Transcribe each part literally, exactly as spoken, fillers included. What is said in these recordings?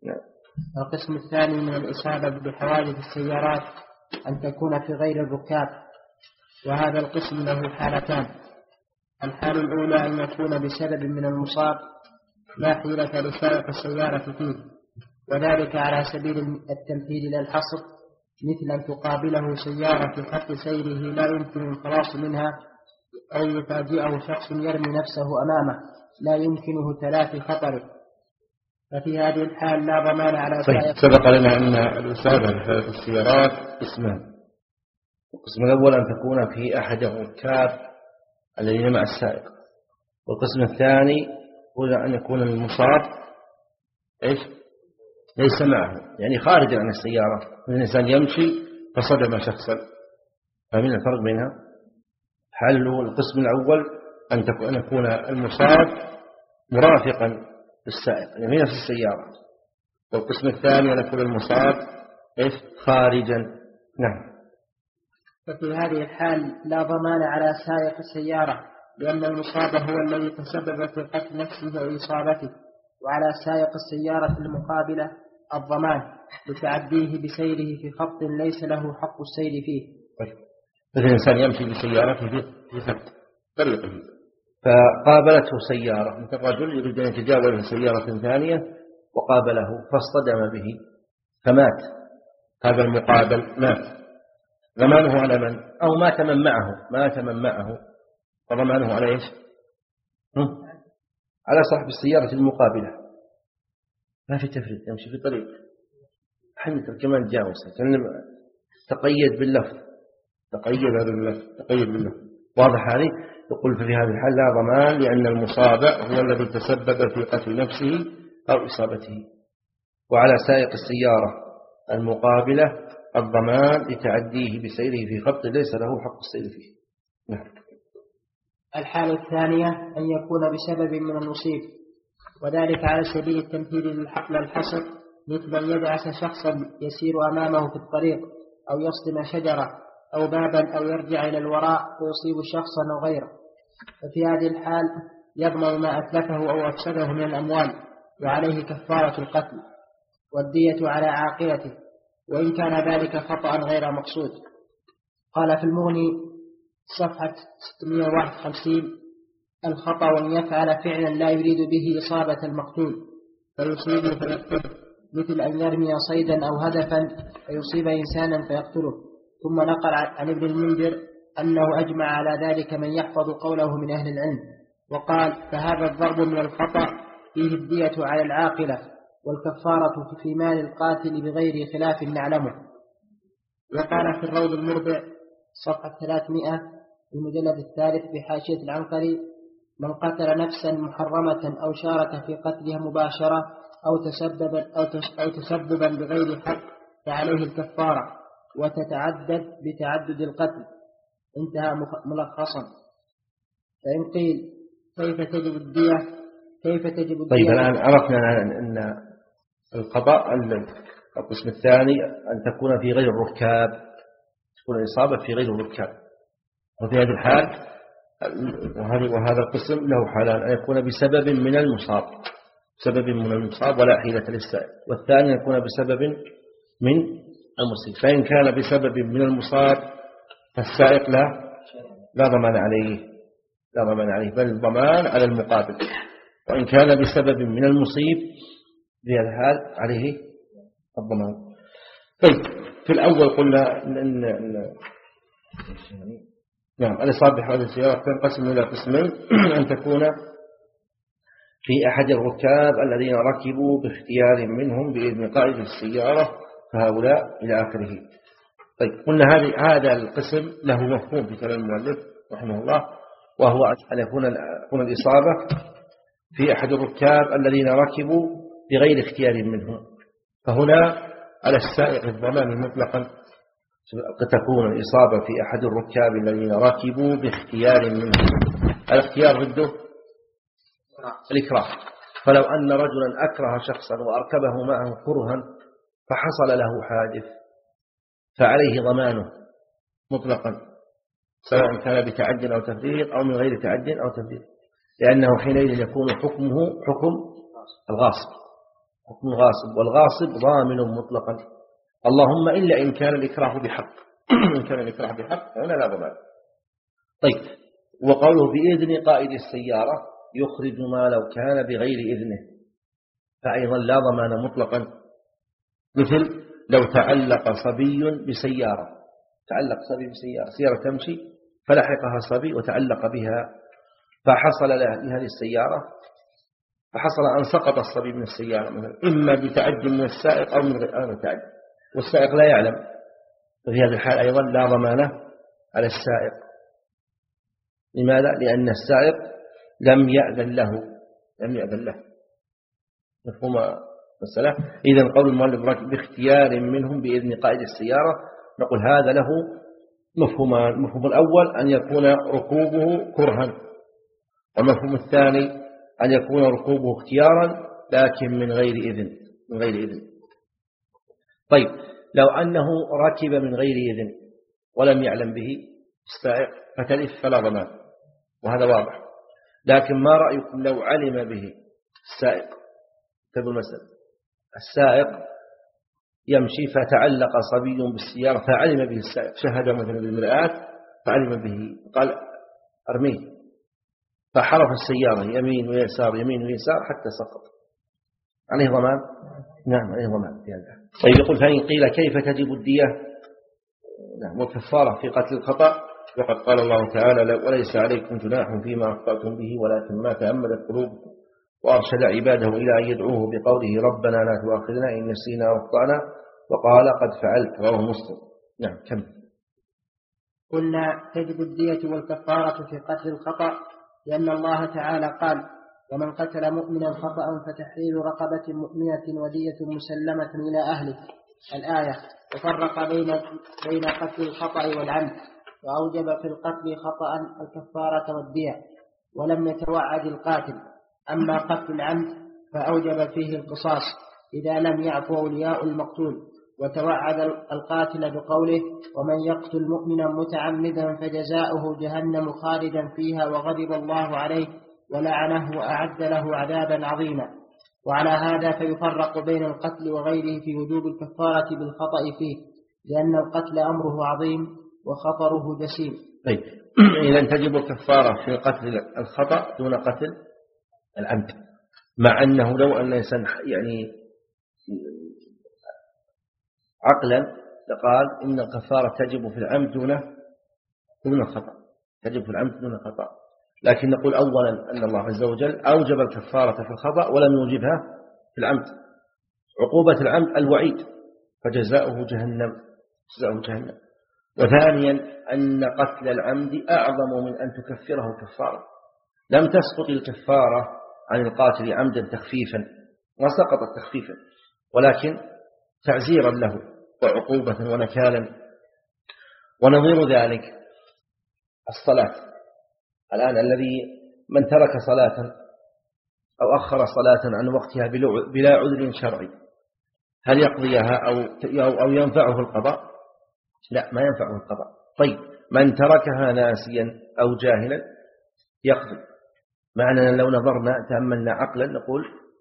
القسم الثاني من الإصابة بحوادث السيارات أن تكون في غير الركاب، وهذا القسم له حالتان. الحالة الأولى أن يكون بسبب من المصاب لا حيلة لسائق السيارة فيه، وذلك على سبيل التمثيل لا الحصر، مثل أن تقابله سيارة في خط سيره لا يمكن الخلاص منها، أو يفاجئه شخص يرمي نفسه أمامه لا يمكنه تلافي خطره، ففي هذه الحال لا ضمان على سائق. سبق لنا أن الإصابة بحوادث السيارات قسمان. القسم الأول أن تكون في أحد الركاب الذين مع السائق، والقسم الثاني هو أن يكون المصاب إيش؟ ليس معه، يعني خارجا عن السيارة، الإنسان يمشي فصدم شخصا. فمن الفرق بينها؟ حل القسم الأول أن تكون أن يكون المصاب مرافقا للسائق يعني في نفس السيارة، والقسم الثاني أن يكون المصاب إيش؟ خارجا. نعم. ففي هذه الحال لا ضمان على سائق السيارة، لأن المصاب هو الذي تسبب في قتل نفسه وإصابته، وعلى سائق السيارة المقابلة الضمان لتعديه بسيره في خط ليس له حق السير فيه. مثل الإنسان يمشي بسيارته في خط فقابلته سيارة، مثل رجل يريد أن يتجاوز سيارة ثانية وقابله فاصطدم به فمات، هذا المقابل مات، ضمانه على من؟ أو مات من معه، مات من معه، فضمانه على إيش؟ على صاحب السيارة المقابلة. ما في تفريق، يمشي في طريق حمد كمان جاوزه، تقيد باللفظ، تقيد هذا اللفظ، تقيد باللفظ، واضح هذه؟ يقول في هذه الحال لا ضمان، لأن المصاب هو الذي تسبب في قتل نفسه أو إصابته، وعلى سائق السيارة المقابلة الضمان لتعديه بسيره في خط ليس له حق السير فيه. نعم. الحالة الثانية أن يكون بسبب من المصيب، وذلك على سبيل التمثيل للحصر، مثل أن يدعس شخصا يسير أمامه في الطريق، أو يصدم شجرة أو بابا، أو يرجع إلى الوراء ويصيب شخصا أو غيره. ففي هذه الحال يضمن ما أتلفه أو أفسده من الأموال، وعليه كفارة القتل، والدية على عاقلته، وإن كان ذلك خطأ غير مقصود. قال في المغني صفحة ستمائة وواحد وخمسين: الخطأ وأن يفعل فعلا لا يريد به إصابة المقتول فيصيبه فيقتله، مثل أن يرمي صيدا أو هدفا فيصيب إنسانا فيقتله. ثم نقل عن ابن المنذر أنه أجمع على ذلك من يحفظ قوله من أهل العلم، وقال: فهذا الضرب من الخطأ فيه الدية على العاقلة، والكفارة في مال القاتل بغير خلاف نعلمه. وقال في الروض المربع صفحة ثلاثمائة المجلد الثالث بحاشية العنقري: من قتل نفسا محرمة أو شارك في قتلها مباشرة أو تسببا, أو تسببا بغير حق فعليه الكفارة، وتتعدد بتعدد القتل. انتهى ملخصا. فإن قيل كيف تجب الدية كيف تجب الدية طيب الآن عرفنا أن القضاء القسم الثاني أن تكون في غير الركاب، تكون الإصابة في غير الركاب، وفي هذه الحال وهذا القسم له حالان: أن يكون بسبب من المصاب، سبب من المصاب ولا حيلة للسائق، والثاني أن يكون بسبب من المصيب. فإن كان بسبب من المصاب فالسائق لا لا ضمان عليه، لا ضمان عليه، بل الضمان على المقابل. وإن كان بسبب من المصيب في هذا الحال عليه الضمان. طيب في الأول قلنا أن نعم الإصابة بحوادث السيارة تنقسم إلى قسمين: أن تكون في أحد الركاب الذين ركبوا باختيار منهم بإذن قائد السيارة، فهؤلاء إلى آخره. طيب قلنا هذا القسم له مفهوم في كلام المؤلف رحمه الله، وهو أن يكون الإصابة في أحد الركاب الذين ركبوا بغير اختيار منهم، فهنا على السائق الضمان مطلقا. تكون الإصابة في أحد الركاب الذين ركبوا باختيار منهم. الاختيار ضده الإكراه، فلو أن رجلا أكره شخصا وأركبه معه كرها فحصل له حادث فعليه ضمانه مطلقا، سواء كان بتعد أو تفريط أو من غير تعد أو تفريط، لأنه حينئذ يكون حكمه حكم الغاصب، حكم الغاصب، والغاصب ضامن مطلقا، اللهم إلا إن كان الإكراه بحق. إن كان الإكراه بحق هنا لا ضمان. طيب، وقوله بإذن قائد السيارة يخرج ما لو كان بغير إذنه، فأيضا لا ضمان مطلقا، مثل لو تعلق صبي بسيارة، تعلق صبي بسيارة، سيارة تمشي فلحقها صبي وتعلق بها، فحصل لهذه السيارة، فحصل أن سقط الصبي من السيارة مثلا، إما بتعد من السائق أو من غير تعد، والسائق لا يعلم، وفي هذه الحال أيضا لا ضمانة على السائق. لماذا؟ لأن السائق لم يأذن له، لم يأذن له. مفهوم المسألة؟ إذن قول المؤلف باختيار منهم بإذن قائد السيارة، نقول هذا له مفهومان. المفهوم الأول أن يكون ركوبه كرها، والمفهوم الثاني أن يكون ركوبه اختيارا لكن من غير إذن، من غير إذن. طيب، لو أنه ركب من غير إذن ولم يعلم به السائق فتلف فلا ضمان، وهذا واضح. لكن ما رأيكم لو علم به السائق؟ تقول مثلا السائق يمشي فتعلق صبي بالسيارة فعلم به السائق، شهد مثلا بالمرآة فعلم به، قال أرميه، فحرف السيارة يمين ويسار يمين ويسار حتى سقط، عليه ضمان؟ نعم عليه ضمان في هذا. طيب، يقول فإن قيل كيف تجب الدية؟ نعم، والكفارة في قتل الخطأ، وقد قال الله تعالى وليس عليكم جناح فيما أخطأتم به ولكن ما تأملت قلوبكم، وأرشد عباده إلى أن يدعوه بقوله ربنا لا تؤاخذنا إن نسينا واخطأنا، وقال قد فعلت، رواه مسلم. نعم، كم قلنا تجب الدية والكفارة في قتل الخطأ، لأن الله تعالى قال ومن قتل مؤمنا خطأ فتحرير رقبة مؤمنة ودية مسلمة إلى أهله، الآية. وفرق بين بين قتل الخطأ والعمد، وأوجب في القتل خطأ الكفارة والدية، ولم يتوعد القاتل. أما قتل العمد فأوجب فيه القصاص إذا لم يعفو أولياء المقتول، وتوعد القاتل بقوله ومن يقتل مؤمنا متعمدا فجزاؤه جهنم خالدا فيها وغضب الله عليه ولعنه وأعد له عذابا عظيما. وعلى هذا فيفرق بين القتل وغيره في وجوب الكفارة بالخطأ فيه، لأن القتل أمره عظيم وخطره جسيم. طيب، إذن تجب الكفارة في قتل الخطأ دون قتل العمد، مع أنه لو أن الإنسان يعني عقلا لقال إن الكفارة تجب في العمد دون دون الخطأ، تجب في العمد دون الخطأ. لكن نقول أولا أن الله عز وجل أوجب الكفارة في الخطأ ولم يوجبها في العمد. عقوبة العمد الوعيد فجزاؤه جهنم، جزاؤه جهنم. وثانيا أن قتل العمد أعظم من أن تكفره كفارة، لم تسقط الكفارة عن القاتل عمدا تخفيفا، ما سقطت تخفيفا، ولكن تعزيرا له وعقوبة ونكالا. ونظير ذلك الصلاة. الآن الذي من ترك صلاة أو أخر صلاة عن وقتها بلا عذر شرعي، هل يقضيها أو أو ينفعه القضاء؟ لا، ما ينفعه القضاء. طيب، من تركها ناسيا أو جاهلا يقضي. معنى لو نظرنا تأملنا عقلا نقول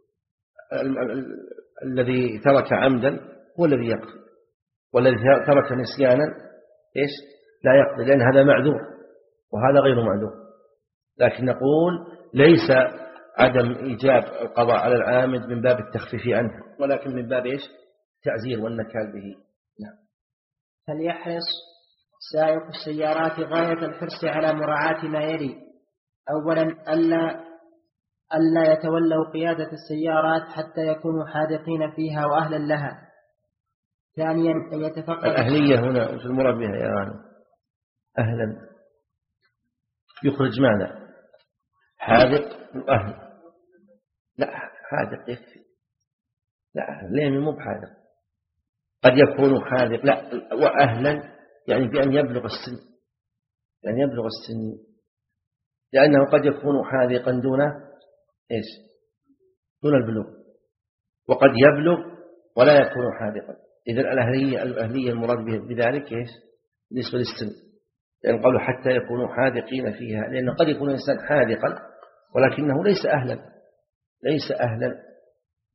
الذي ترك عمدا هو الذي يقضي، والذي ترك نسيانا إيش؟ لا يقضي، لأن هذا معذور وهذا غير معذور. لكن نقول ليس عدم إيجاب القضاء على العامد من باب التخفيف عنه، ولكن من باب إيش؟ التعزير والنكال به. نعم. فليحرص سائق السيارات غاية الحرص على مراعاة ما يلي: أولا ألا ألا يتولوا قيادة السيارات حتى يكونوا حاذقين فيها وأهلا لها. ثانيا أن يتفقد الأهلية هنا وش المراد بها يا غانم؟ أهلا يخرج ماذا؟ حاذق وأهل. لا، حاذق يكفي. لا، ليه مو بحاذق؟ قد يكون حاذق لا وأهلا، يعني بأن يبلغ السن، يعني يبلغ السن، لأنه قد يكون حاذقا دون إيش؟ دون البلوغ، وقد يبلغ ولا يكون حاذقا. إذن الأهلية الأهلية المراد بذلك إيش؟ بالنسبة للسن، لأن قالوا حتى يكونوا حاذقين فيها، لأن قد يكون الإنسان حاذقا ولكنه ليس أهلا، ليس أهلا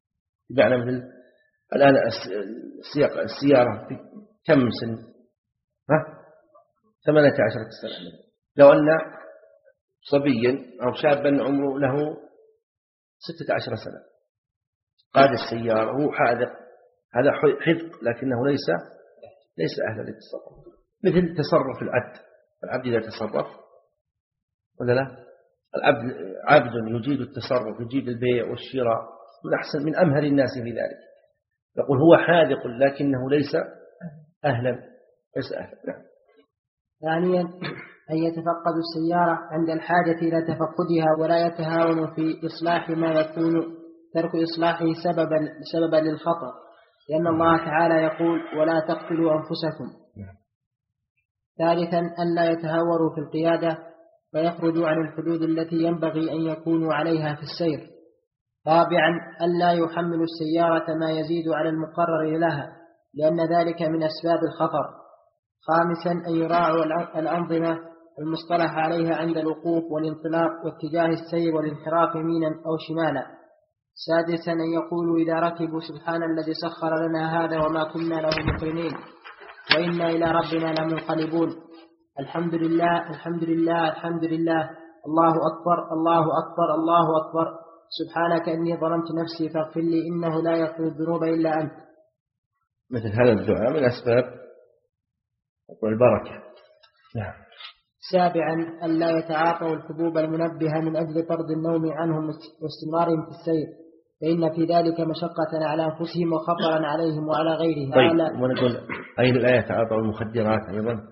بمعنى مثل الآن السياق السيارة كم سن؟ ها؟ ثمانية عشر سنة. لو أن صبيا أو شابا عمره له ستة عشر سنة قاد السيارة هو حاذق، هذا حذق لكنه ليس ليس أهلا للتصرف. مثل تصرف العبد، العبد إذا تصرف ولا لا؟ العبد عبد يجيد التصرف، يجيد البيع والشراء، من أحسن من أمهر الناس في ذلك. يقول هو حاذق لكنه ليس أهلا ليس أهلا. نعم. ثانيا أن يتفقد السيارة عند الحاجة إلى تفقدها ولا يتهاون في إصلاح ما يكون ترك إصلاحه سببا سببا للخطر، لأن الله تعالى يقول ولا تقتلوا أنفسكم. ثالثا أن لا يتهاوروا في القيادة ويخرجوا عن الحدود التي ينبغي أن يكونوا عليها في السير. رابعا أن لا يحملوا السيارة ما يزيد على المقرر لها، لأن ذلك من أسباب الخطر. خامسا أن يراعوا الأنظمة المصطلح عليها عند الوقوف والانطلاق واتجاه السير والانحراف يمينا أو شمالا. سادسا أن يقولوا إذا ركبوا سبحان الذي سخر لنا هذا وما كنا له مقرنين وإنا إلى ربنا لمنقلبون. الحمد لله الحمد لله الحمد لله، الله أكبر الله أكبر الله أكبر، سبحانك إني ظلمت نفسي فاغفر لي إنه لا يغفر الذنوب إلا أنت. مثل هذا الدعاء من أسباب والبركة. نعم. سابعا أن لا يتعاطوا الحبوب المنبهة من أجل طرد النوم عنهم واستمرارهم في السير، فإن في ذلك مشقة على أنفسهم وخطرا عليهم وعلى غيرهم. طيب ونقول أي لا يتعاطوا المخدرات أيضا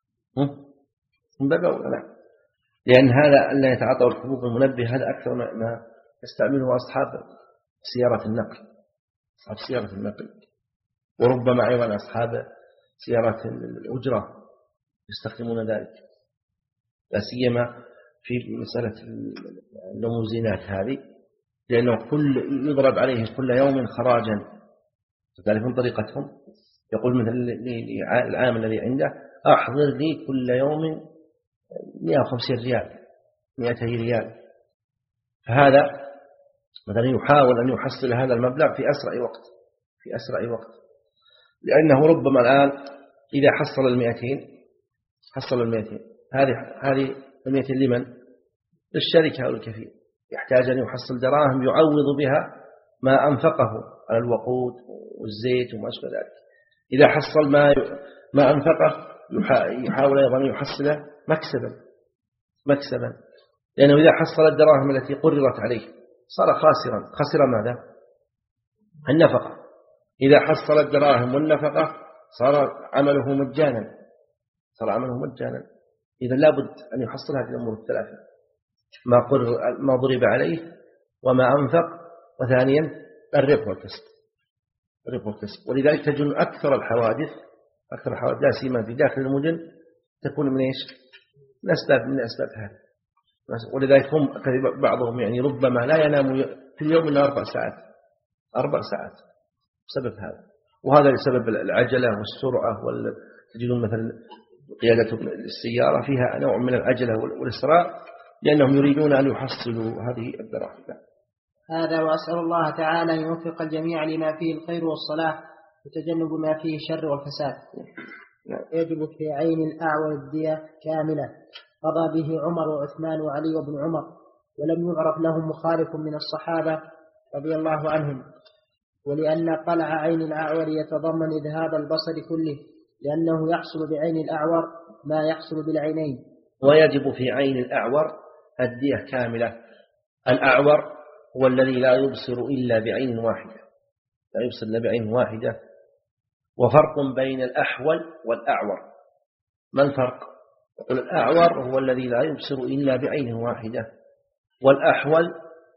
من باب أولى. لا، لأن هذا أن لا يتعاطوا الحبوب المنبهة هذا أكثر ما يستعمله أصحاب سيارة النقل، أصحاب سيارة النقل، وربما أيضا أصحاب سيارات الأجرة يستخدمون ذلك، لا سيما في مسألة الليموزينات هذه، لأنه كل يضرب عليه كل يوم خراجا. تعرفون طريقتهم؟ يقول مثل العام الذي عنده أحضر لي كل يوم مئة وخمسين ريال مئتي ريال، فهذا مثلا يحاول أن يحصل هذا المبلغ في أسرع وقت في أسرع وقت لأنه ربما الآن إذا حصل المئتين حصل المئتين هذه هذه المئتين لمن؟ للشركة أو الكفيل، يحتاج أن يحصل دراهم يعوض بها ما أنفقه على الوقود والزيت وما أشبه ذلك. إذا حصل ما ما أنفقه يحاول أيضا يحصل مكسبا مكسبا لأنه إذا حصل الدراهم التي قررت عليه صار خاسرا. خسر ماذا؟ النفقة. إذا حصل الدراهم والنفقة صار عمله مجانا صار عمله مجانا إذا لابد أن يحصل هذه الأمور الثلاثة: ما قرر ما ضرب عليه وما أنفق، وثانيا الربح والكسب الربح والكسب. ولذلك تجد أكثر الحوادث أكثر الحوادث لا سيما في داخل المدن تكون من إيش؟ من أسباب من أسباب هذا. ولذلك هم بعضهم يعني ربما لا ينام في اليوم إلا أربع ساعات أربع ساعات بسبب هذا. وهذا لسبب العجلة والسرعة. وتجدون مثلا قيادة السيارة فيها نوع من العجلة والإسراع لأنهم يريدون أن يحصلوا هذه الدراهم. هذا وأسأل الله تعالى أن يوفق الجميع لما فيه الخير والصلاح وتجنب ما فيه الشر والفساد. يجب في عين الأعور الدية كاملة قضى به عمر وعثمان وعلي وابن عمر، ولم يعرف لهم مخالف من الصحابة رضي الله عنهم، ولأن قلع عين الأعور يتضمن إذهاب البصر كله، لأنه يحصل بعين الأعور ما يحصل بالعينين. ويجب في عين الأعور الدية كاملة. الأعور هو الذي لا يبصر إلا بعين واحدة لا يبصر إلا بعين واحدة. وفرق بين الأحول والأعور. ما الفرق؟ يقول الأعور هو الذي لا يبصر إلا بعين واحدة، والأحول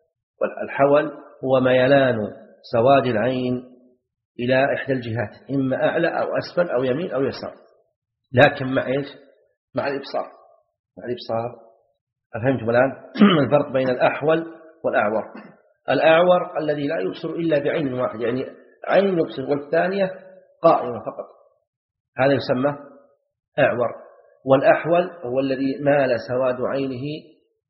والحول هو ميلان سواد العين إلى إحدى الجهات، إما أعلى أو أسفل أو يمين أو يسار، لكن مع إيش؟ مع الإبصار مع الإبصار. أفهمتم الآن؟ الفرق بين الأحول والأعور. الأعور الذي لا يبصر إلا بعين واحدة، يعني عين يبصر والثانية قائمة فقط، هذا يسمى أعور. والأحول هو الذي مال سواد عينه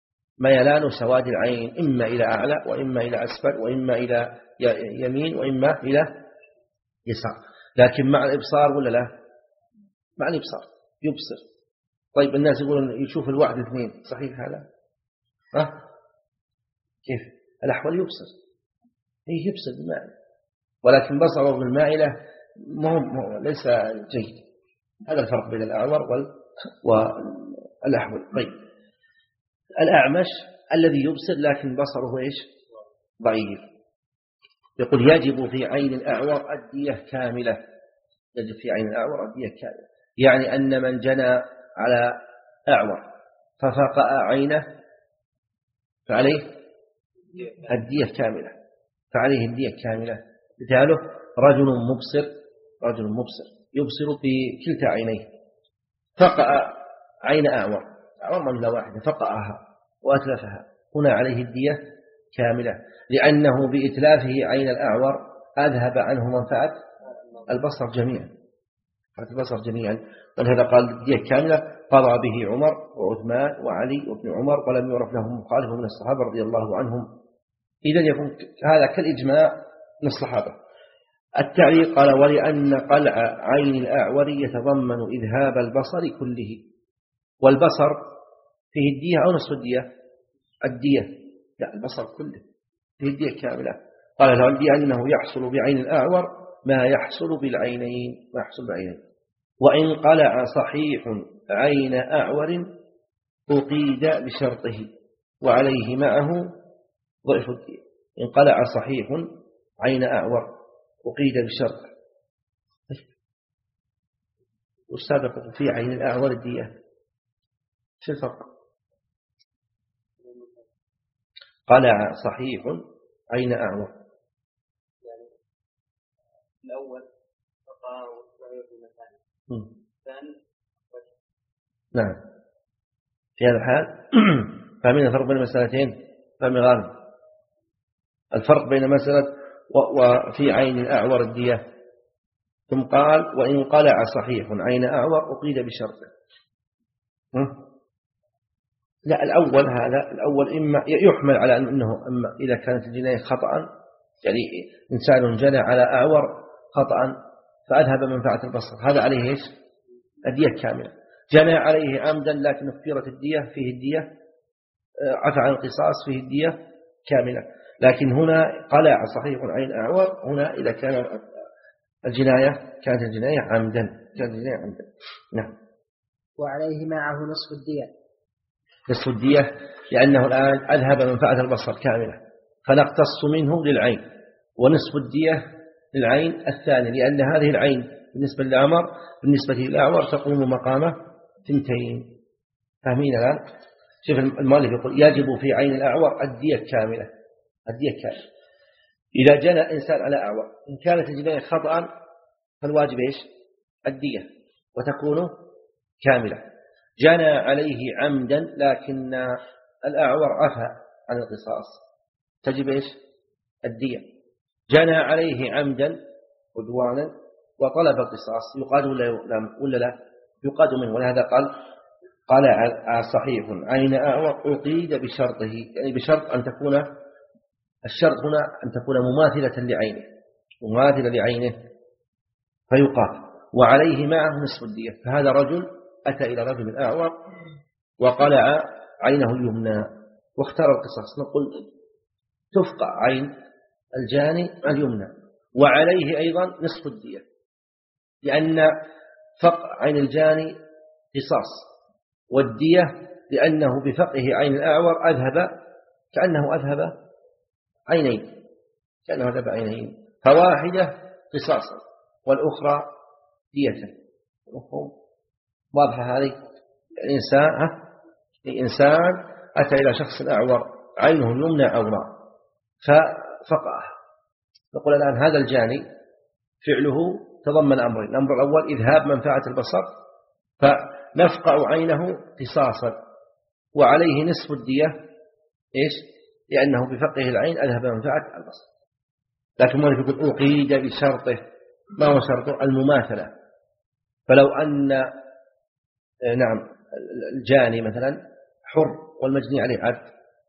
ميلان سواد العين إما إلى أعلى وإما إلى أسفل وإما إلى يمين وإما إلى يسار، لكن مع الإبصار ولا لا؟ مع الإبصار يبصر. طيب الناس يقولون يشوف الواحد اثنين، صحيح هذا؟ ها؟ كيف؟ الأحول يبصر، إيه يبصر بالمائلة، ولكن بصره بالمائلة مهم ليس جيد. هذا الفرق بين الأعور والأحول. طيب الأعمش الذي يبصر لكن بصره إيش؟ ضعيف، يقول يجب في عين الأعور الدية كاملة. يجب في عين الأعور الدية كاملة، يعني أن من جنى على أعور ففقأ عينه فعليه الدية كاملة، فعليه الدية كاملة. مثاله رجل مبصر، رجل مبصر يبصر بكلتا عينيه، فقأ عين أعور، أعور من لا واحدة فقأها وأتلفها، هنا عليه الدية كاملة، لأنه بإتلافه عين الأعور أذهب عنه منفعة البصر جميعا، البصر جميعا. ولهذا قال الدية كاملة قضى به عمر وعثمان وعلي وابن عمر ولم يعرف لهم مخالف من الصحابة رضي الله عنهم. إذا يكون هذا كالإجماع من الصحابة. التعليق قال ولأن قلع عين الأعور يتضمن إذهاب البصر كله، والبصر فيه الدية أو نصف الدية؟ الدية، لا البصر كله فيه الدية كاملة. قال لأنه يحصل بعين الأعور ما يحصل بالعينين، ما يحصل بالعينين. وإن قلع صحيح عين أعور أقيد بشرطه وعليه معه ضعف الدية. إن قلع صحيح عين أعور أقيد بشرطه. والسابق في عين الأعور الدية، شو الفرق؟ قلع صحيح عين أعور، يعني الأول فقع والثاني في مكانه الثاني. نعم. في هذا الحال فمن الفرق بين المسألتين؟ فهم غالب الفرق بين مسألة وفي عين الأعور الدية، ثم قال وإن قلع صحيح عين أعور أقيد بشرطه. لا الأول هذا الأول إما يحمل على أنه أما إذا كانت الجناية خطأ، يعني إنسان جنى على أعور خطأ فأذهب منفعة البصر، هذا عليه إيش؟ الدية كاملة. جنى عليه عمدا لكن اختيرت الدية، فيه الدية عفى عن القصاص، فيه الدية كاملة. لكن هنا قلع صحيح عين أعور، هنا إذا كان الجناية كانت الجناية عمدا، كانت الجناية عمدا. نعم. وعليه معه نصف الدية، نصف الدية لأنه الآن أذهب منفعة البصر كاملة، فنقتص منه للعين، ونصف الدية للعين الثاني، لأن هذه العين بالنسبة للأعمر بالنسبة للأعور تقوم مقامه ثنتين. فاهمين الآن؟ شوف المؤلف يقول يجب في عين الأعور الدية كاملة، الدية كاملة. إذا جنى إنسان على أعور إن كانت الجناية خطأ فالواجب إيش؟ الدية وتكون كاملة. جنى عليه عمدا لكن الأعور عفى عن القصاص تجب إيش؟ الدية. جنى عليه عمدا عدوانا وطلب القصاص يقاد ولا ولا لا؟ يقاد منه. ولهذا قال قال صحيح عين أعور أقيد بشرطه، يعني بشرط أن تكون الشرط هنا أن تكون مماثلة لعينه، مماثلة لعينه فيقال وعليه معه نصف الدية. فهذا رجل أتى إلى رجل أعور وقلع عينه اليمنى واختار القصاص، نقول تفقع عين الجاني اليمنى وعليه أيضا نصف الدية، لأن فقع عين الجاني قصاص، والدية لأنه بفقه عين الأعور أذهب كأنه أذهب عينين، كأنه أذهب عينين، فواحدة قصاصا والأخرى دية. واضحة هذه؟ الإنسان الإنسان أتى إلى شخص أعور عينه اليمنى عوراء ففقعه، نقول الآن هذا الجاني فعله تضمن أمرين: الأمر الأول إذهاب منفعة البصر فنفقع عينه قصاصا وعليه نصف الدية إيش؟ لأنه بفقه العين أذهب منفعة البصر. لكن ما يقول أقيد بشرطه، ما هو شرطه؟ المماثلة. فلو أن نعم الجاني مثلا حر والمجني عليه عبد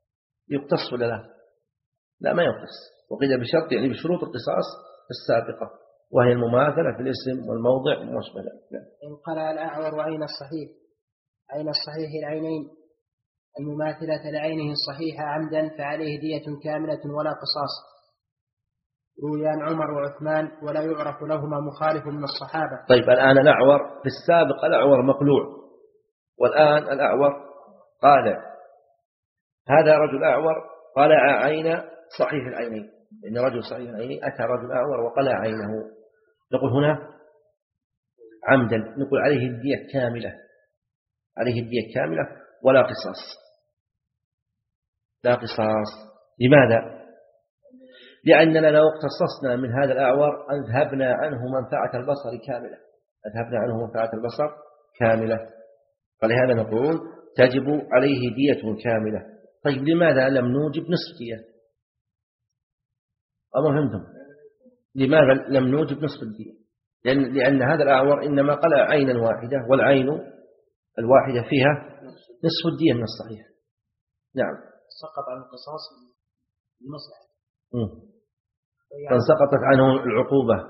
يقتص ولا لا؟ لا ما يقتص، وقيل بشرط يعني بشروط القصاص السابقة، وهي المماثلة في الاسم والموضع وما شابه ذلك. إن قلع الأعور عين الصحيح عين الصحيح العينين المماثلة لعينه الصحيحة عمدا فعليه دية كاملة ولا قصاص. روي عن عمر وعثمان ولا يعرف لهما مخالف من الصحابة. طيب الآن الأعور في السابق الأعور مقلوع، والآن الأعور قالع. هذا رجل أعور قلع عين صحيح العينين، إن رجل صحيح العينين أتى رجل أعور وقلع عينه، نقول هنا عمدا، نقول عليه الدية كاملة، عليه الدية كاملة ولا قصاص، لا قصاص. لماذا؟ لأننا لو اقتصصنا من هذا الأعور أذهبنا عنه منفعة البصر كاملة، أذهبنا عنه منفعة البصر كاملة، فلهذا نقول تجب عليه دية كاملة. طيب لماذا لم نوجب نصف دية؟ أما فهمتم لماذا لم نوجب نصف الدية؟ لأن, لأن هذا الأعور إنما قلع عينا واحدة، والعين الواحدة فيها نصف الدية من الصحيح. نعم، سقط عن القصاص لمصلحة، فانسقطت عنه العقوبة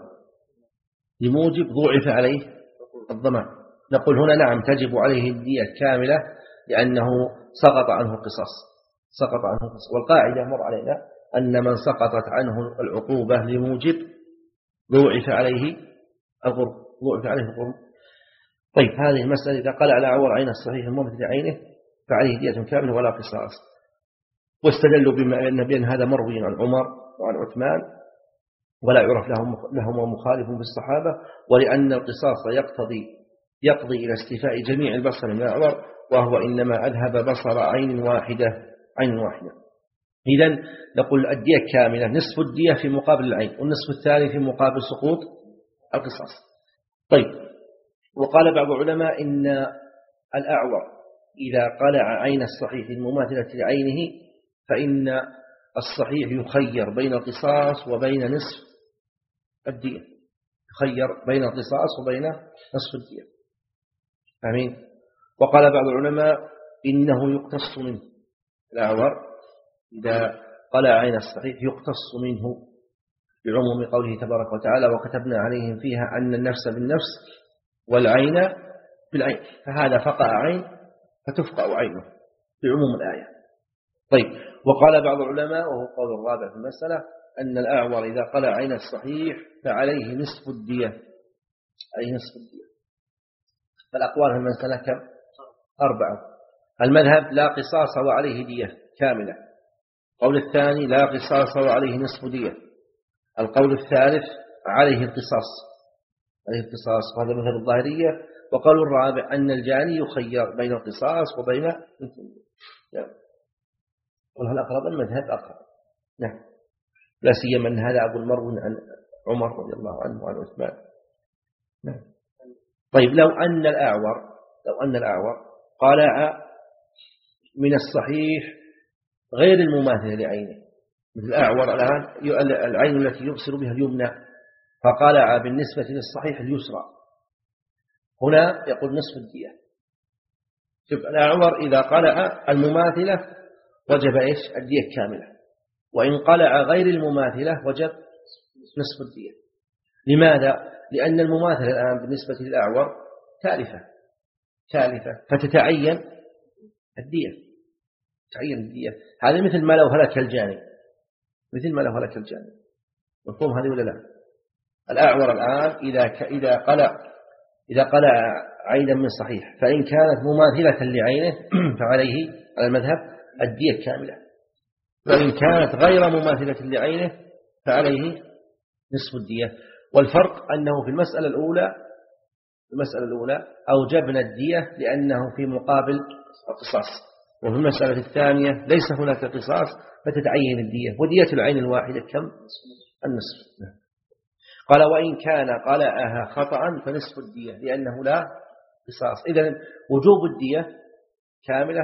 لموجب ضوعف عليه الضمان. نقول هنا نعم تجب عليه الدية كاملة لأنه سقط عنه القصاص، سقط عنه القصاص. والقاعدة مر علينا أن من سقطت عنه العقوبة لموجب ضوعف عليه الغرم، ضوعف عليه الغرم. طيب هذه المسألة إذا قلع الأعور عين الصحيح الممثل لعينه فعليه دية كاملة ولا قصاص. واستدلوا بما بأن هذا مروي عن عمر وعن عثمان ولا يعرف لهم لهما مخالف بالصحابة، ولأن القصاص يقتضي يقضي إلى استيفاء جميع البصر من الأعور، وهو إنما أذهب بصر عين واحدة عين واحدة. إذن نقول الدية كاملة، نصف الدية في مقابل العين، والنصف الثاني في مقابل سقوط القصاص. طيب، وقال بعض العلماء إن الأعور إذا قلع عين الصحيح المماثلة لعينه فإن الصحيح يخير بين القصاص وبين نصف الدية، يخير بين القصاص وبين نصف الدية. آمين. وقال بعض العلماء إنه يقتص منه، الأعور إذا قلع عين الصحيح يقتص منه بعموم قوله تبارك وتعالى وكتبنا عليهم فيها أن النفس بالنفس والعين بالعين، فهذا فقع عين فتفقع عينه بعموم الآية. طيب، وقال بعض العلماء وهو قول الرابع في المسألة أن الأعور إذا قلع عين الصحيح فعليه نصف الدية، عليه نصف الدية. فالأقوال في المسألة كم؟ أربعة. المذهب لا قصاص وعليه دية كاملة. القول الثاني لا قصاص وعليه نصف دية. القول الثالث عليه القصاص، عليه القصاص، وهذا مذهب الظاهرية. وقول الرابع أن الجاني يخير بين القصاص وبين نعم. وهذا أقرب المذهب أقرب. نعم، لا سيما أن هذا أبو المروي عن عمر رضي الله عنه وعن عثمان. نعم. طيب، لو أن الأعور لو أن الأعور قلع من الصحيح غير المماثل لعينه، مثل الأعور الآن العين التي يبصر بها اليمنى فقلع بالنسبة للصحيح اليسرى، هنا يقول نصف الدية. شوف، الأعور إذا قلع المماثلة وجب إيش؟ الدية كاملة، وإن قلع غير المماثلة وجب نصف الدية. لماذا؟ لأن المماثلة الآن بالنسبة للأعور تالفة تالفة فتتعين الدية، تعين الدية. هذا مثل ما لو هلك الجاني، مثل ما لو هلك الجاني. مفهوم هذه ولا لا؟ الأعور الآن إذا إذا قلع إذا قلع عينا من صحيح فإن كانت مماثلة لعينه فعليه على المذهب الدية كاملة، وإن كانت غير مماثلة لعينه فعليه نصف الدية. والفرق أنه في المسألة الأولى في المسألة الأولى أوجبنا الدية لأنه في مقابل القصاص، وفي المسألة الثانية ليس هناك قصاص فتتعين الدية، ودية العين الواحدة كم؟ النصف. قال وإن كان قلعها خطأ فنصف الدية لأنه لا قصاص. إذن وجوب الدية كاملة،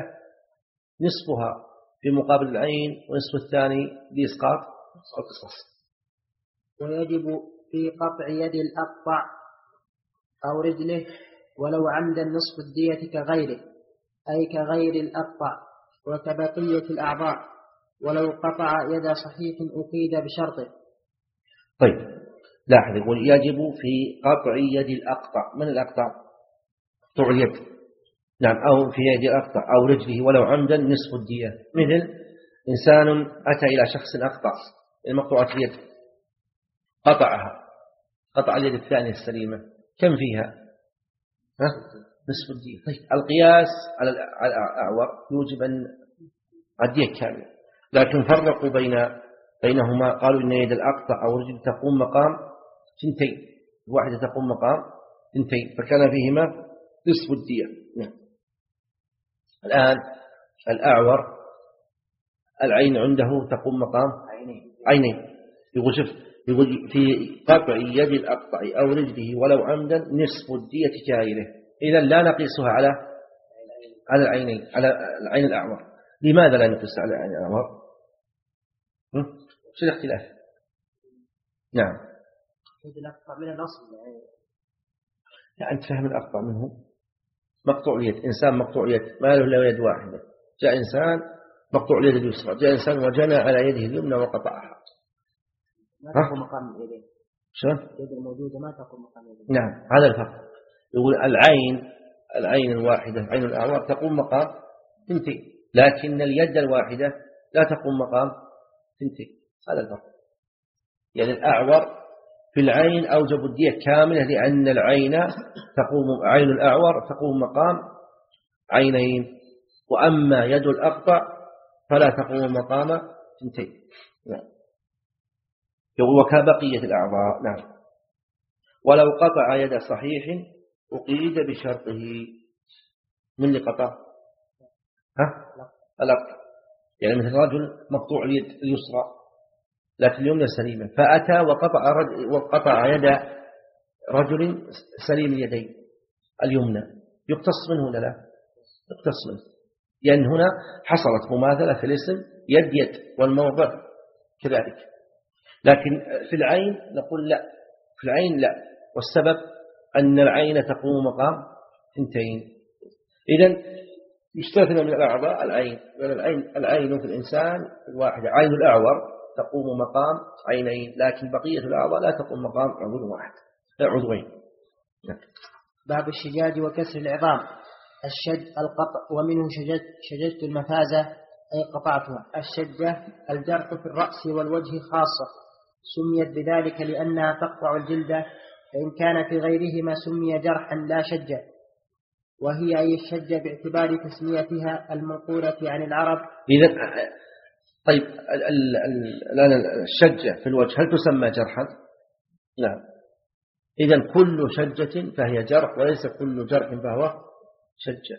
نصفها في مقابل العين ونصف الثاني لإسقاط القصاص. ويجب في قطع يد الأقطع أو رجله ولو عمدا نصف الدية كغيره، أي كغير الأقطع وكبقية الأعضاء، ولو قطع يد صحيح أقيد بشرطه. طيب لاحظ، يقول يجب في قطع يد الأقطع. من الأقطع؟ قطع اليد، نعم، أو في يد الأقطع أو رجله ولو عمدا نصف الدية. مثل إنسان أتى إلى شخص أقطع المقطوعة اليد، قطعها، قطع اليد الثانية السليمة، كم فيها؟ ها؟ نصف الدية. طيب القياس على الأعور يوجب أن الدية كاملة، لكن فرقوا بين بينهما، قالوا إن يد الأقطع أو رجل تقوم مقام ثنتين، واحدة تقوم مقام ثنتين، فكان فيهما نصف الدية. نعم. الآن الأعور العين عنده تقوم مقام عينين. يقول شوف، يقول في قطع يد الأقطع أو رجله ولو عمدا نصف الدية جائره. إذا لا نقيسها على على العينين، على العين الأعور. لماذا لا نقيس على العين الأعور؟ شو الاختلاف؟ نعم. يد الأقطع من الأصل يعني. لا، أنت فهم الأقطع منه مقطوع اليد. إنسان مقطوع يد ما له إلا يد واحدة، جاء إنسان مقطوع اليد اليسرى، جاء إنسان وجنى على يده اليمنى وقطعها، ما تقوم مقام اليدين. شو؟ اليد الموجودة ما تقوم مقام اليدين. نعم، هذا الفرق. يقول العين العين الواحدة عين الأعور تقوم مقام ثنتين، لكن اليد الواحدة لا تقوم مقام ثنتين. هذا الفرق. يعني الأعور في العين أوجب الدية كاملة، لأن العين تقوم عين الأعور تقوم مقام عينين، وأما يد الأقطع فلا تقوم مقام ثنتين. نعم. وكبقية الأعضاء. نعم. ولو قطع يد صحيح أقيد بشرطه. من اللي قطع؟ ها؟ الأقطع. يعني مثل رجل مقطوع اليد اليسرى لكن اليمنى سليمة، فأتى وقطع رجل وقطع يد رجل سليم اليدين اليمنى، يقتص منه ولا لا؟ يقتص منه، لأن هنا حصلت مماثلة في الاسم يد يد والموضع كذلك. لكن في العين نقول لا، في العين لا، والسبب أن العين تقوم مقام ثنتين. إذن يستثنى من الأعضاء العين، لأن العين العين في الإنسان الواحدة، عين الأعور تقوم مقام عينين، لكن بقية الأعضاء لا تقوم مقام عضو واحد، لا عضوين. باب الشجاج وكسر العظام. الشج القطع، ومنه شجج شججت المفازة أي قطعتها. الشجة الجرح في الرأس والوجه خاصة، سميت بذلك لأنها تقطع الجلد، فإن كان في غيرهما سمي جرحا لا شجة، وهي أي الشجة باعتبار تسميتها المنقولة عن العرب. إذن طيب الآن الشجة في الوجه هل تسمى جرحا؟ نعم. إذن كل شجة فهي جرح، وليس كل جرح فهو شجة.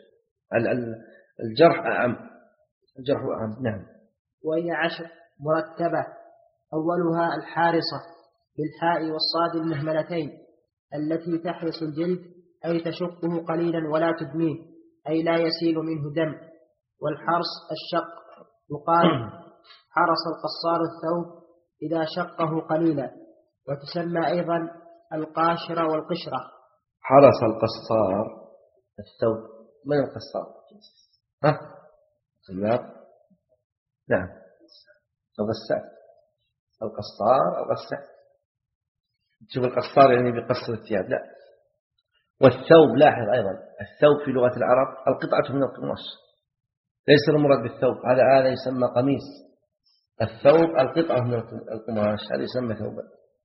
الجرح أعم، الجرح أعم. نعم. وهي عشر مرتبة، أولها الحارصة بالحاء والصاد المهملتين التي تحرص الجلد، أي تشقه قليلا ولا تدميه، أي لا يسيل منه دم. والحرص الشق، يقال حرص القصار الثوب إذا شقه قليلا. وتسمى أيضا القاشرة والقشرة. حرص القصار الثوب. من القصار؟ ها؟ خياط. نعم. الغسال. القصار الغسال. تشوف القصار يعني بقصر الثياب، لا. والثوب لاحظ أيضا، الثوب في لغة العرب القطعة من القماش، ليس المراد بالثوب هذا هذا يسمى قميص. الثوب القطعة من القماش، هذا يسمى ثوبا.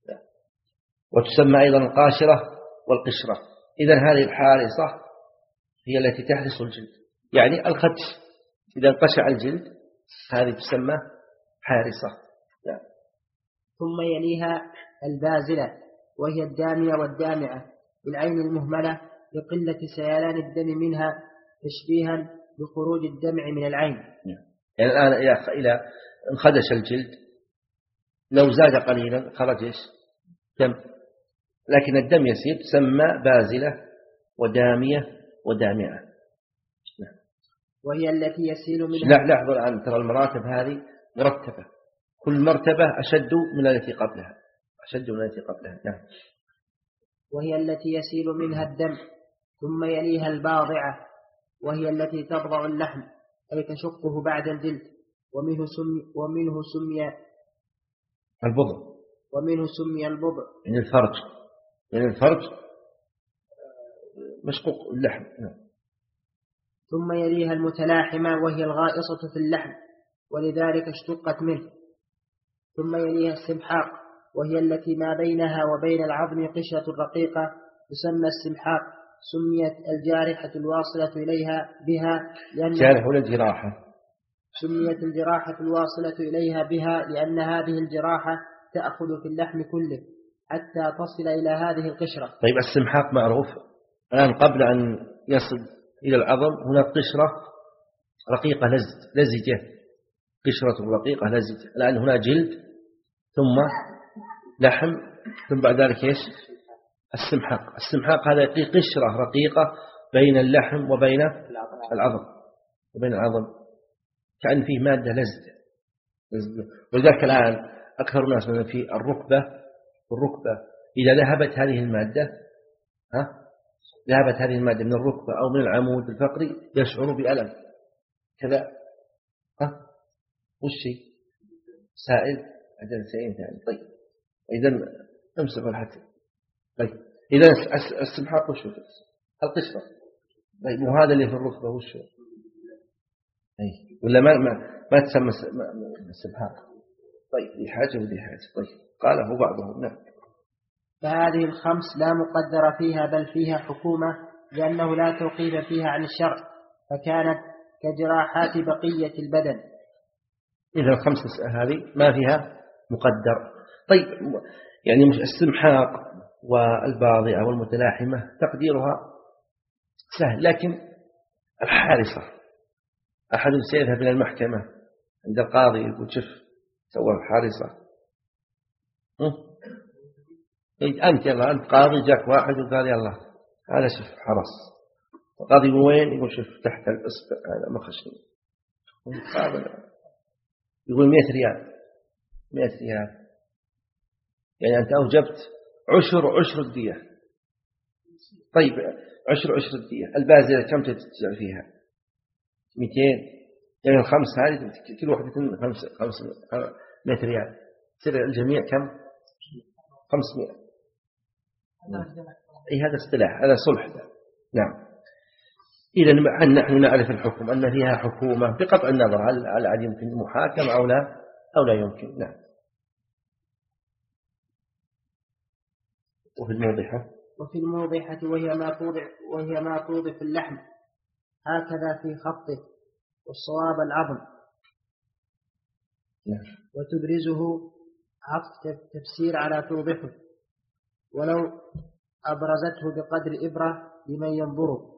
وتسمى أيضا القاشرة والقشرة. إذن هذه الحارصة هي التي تحرس الجلد، يعني الخدش إذا انقشع الجلد هذه تسمى حارصة. يعني. ثم يليها البازلة، وهي الدامية والدامعة بالعين المهملة لقلة سيلان الدم منها، تشبيها بخروج الدمع من العين. يعني الآن إذا انخدش الجلد لو زاد قليلا خرج إيش؟ دم، لكن الدم يسير، تسمى بازلة ودامية ودامعة. وهي التي يسيل منها. لا لاحظوا الآن، ترى المراتب هذه مرتبة، كل مرتبة أشد من التي قبلها، أشد من التي قبلها. نعم. وهي التي يسيل منها الدم. ثم يليها الباضعة، وهي التي تبضع اللحم، أي تشقه بعد الجلد، ومنه سمي, ومنه سمي البضع ومنه سمي البضع من الفرج من الفرج مشقوق اللحم. ثم يليها المتلاحمة وهي الغائصة في اللحم ولذلك اشتقت منه. ثم يليها السمحاق وهي التي ما بينها وبين العظم قشرة رقيقة تسمى السمحاق. سميت الجارحة الواصلة إليها بها لأن جارح ولا جراحة؟ سميت الجراحة الواصلة إليها بها لأن هذه الجراحة تأخذ في اللحم كله حتى تصل إلى هذه القشرة. طيب السمحاق معروف الآن قبل أن يصل إلى العظم هناك قشرة رقيقة لزجة، قشرة رقيقة لزجة. الآن هنا جلد ثم لحم ثم بعد ذلك إيش؟ السمحاق. السمحاق هذا قشرة رقيقة بين اللحم وبين العظم وبين العظم كأن فيه مادة لزجة. ولذلك الآن أكثر الناس من في الركبة الركبة إذا ذهبت هذه المادة ها ذهبت هذه المادة من الركبة أو من العمود الفقري يشعر بألم كذا. ها وش شيء سائل أجل سائل ثاني. طيب إذا امسك الحتى. طيب إذا السمحاق وش هو؟ القشرة. طيب وهذا اللي في الركبة وش هو؟ أي ولا ما ما ما تسمى السمحاق؟ طيب دي حاجة ودي حاجة. طيب قاله بعضهم. نعم. فهذه الخمس لا مقدر فيها بل فيها حكومة لأنه لا توقيف فيها عن الشرع فكانت كجراحات بقية البدن. إذا الخمس هذه ما فيها مقدر. طيب يعني مش السمحاق والباضعة والمتلاحمة تقديرها سهل، لكن الحارسة أحد سيذهب إلى المحكمة عند القاضي يقول شوف سوى الحارسة أنت يلا أنت قاضي جاك واحد وقال يلا هذا شوف حرس. القاضي يقول وين؟ يقول شوف تحت الإصبع هذا ما خشني. يقول مئة ريال مئة ريال يعني أنت أوجبت عشر عشر الدية. طيب عشر عشر الدية البازلة كم تجعل فيها؟ مئتين يعني الخمس هذه كل واحدة خمس خمس مئة ريال تصير الجميع كم؟ خمسمائة. أي هذا اصطلاح هذا صلح. نعم. إذا نحن نعرف الحكم أن فيها حكومة بقطع النظر هل هل يمكن محاكم أو لا أو لا يمكن. نعم. وفي الموضحة وفي الموضحة وهي ما توضع وهي ما توضع في اللحم هكذا في خطه والصواب العظم. نعم. وتبرزه عطف تفسير على توضحه ولو أبرزته بقدر إبرة لمن ينظره.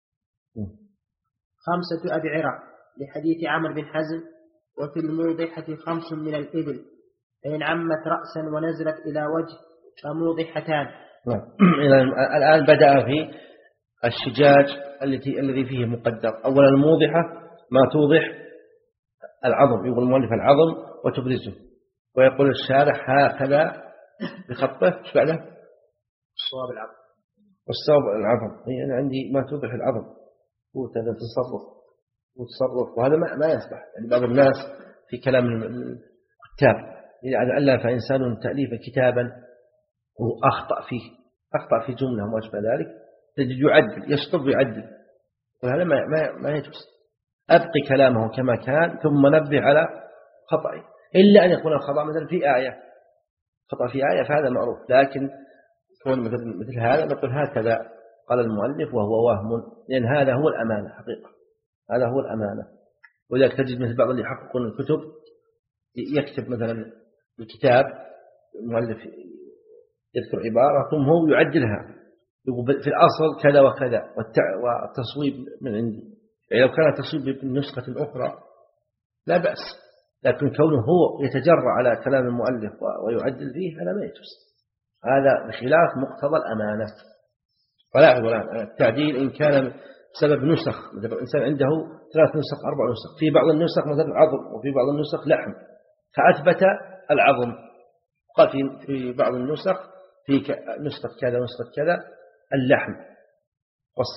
خمسة أبعرة لحديث عمرو بن حزم. وفي الموضحة خمس من الإبل فإن عمت رأسا ونزلت إلى وجه فموضحتان. الآن بدأ في الشجاج التي الذي فيه مقدر. أولا الموضحة ما توضح العظم يقول المؤلف العظم وتبرزه ويقول الشارح هكذا بخطه ايش بعده؟ الصواب العظم. والصواب العظم هي أنا عندي ما توضح العظم هو هذا تصرف وتصرف وهذا ما ما يصلح. يعني بعض الناس في كلام الكتاب يعني ألف إنسان تأليف كتابا وأخطأ فيه أخطأ في جملة وما أشبه ذلك تجد يعدل يشطب ويعدل وهذا ما ما ما يجوز. أبقي كلامه كما كان ثم نبه على خطأه إلا أن يكون الخطأ مثلا في آية خطأ في آية فهذا معروف. لكن يكون مثل مثل هذا نقول هكذا قال المؤلف وهو وهم لأن هذا هو الأمانة حقيقة هذا هو الأمانة. ولذلك تجد مثل بعض اللي يحققون الكتب يكتب مثلا الكتاب المؤلف يذكر عبارة ثم هو يعدلها يقول في الأصل كذا وكذا والتصويب من عندي. يعني لو كان التصويب بنسخة أخرى لا بأس لكن كونه هو يتجرأ على كلام المؤلف ويعدل فيه هذا ما يجوز. هذا بخلاف مقتضى الأمانة. فلا ولا التعديل إن كان بسبب نسخ مثل الإنسان عنده ثلاث نسخ أربع نسخ في بعض النسخ مثل عظم وفي بعض النسخ لحم فأثبت العظم قال في في بعض النسخ في نسخة كذا نسخة كذا اللحم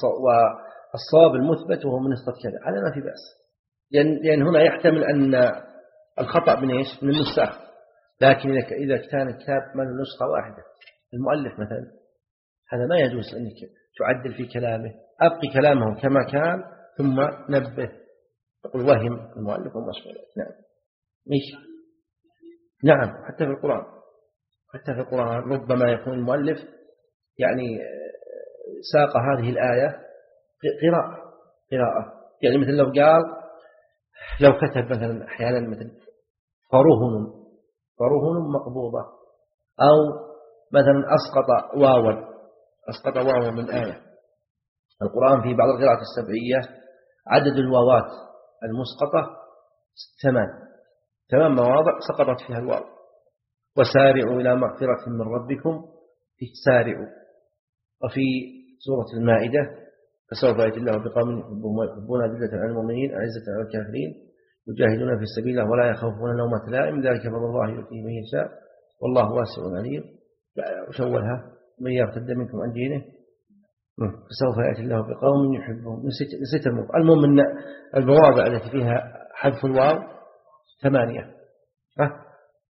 والصواب المثبت وهو من نسخة كذا هذا ما في بأس. لأن هنا يحتمل أن الخطأ من إيش؟ من النسخ. لكن إذا كان الكتاب من نسخة واحدة المؤلف مثلا هذا ما يجوز أنك تعدل في كلامه، أبقي كلامه كما كان ثم نبه تقول وهم المؤلف ومشغول. نعم ماشي. نعم حتى في القرآن، حتى في القرآن ربما يكون المؤلف يعني ساق هذه الآية قراءة قراءة يعني مثل لو قال لو كتب مثلا أحيانا مثل فرهن فرهن مقبوضة، أو مثلا أسقط واوا أسقط واوا من آية. القرآن في بعض القراءات السبعية عدد الواوات المسقطة ثمان ثمان مواضع سقطت فيها الواو. وسارعوا إلى مغفرة من ربكم في سارعوا. وفي سورة المائدة فسوف يأتي الله بقوم يحبون أذلة على المؤمنين أعزة على الكافرين يجاهدون في سبيل الله ولا يخافون لومة لائم ذلك فضل الله يؤتيه من يشاء والله واسع عليم. وشولها من يرتد منكم عن دينه فسوف يأتي الله بقوم يحبهم. نسيت الموضوع. المهم أن المواضع التي فيها حذف الواو ثمانية. ها؟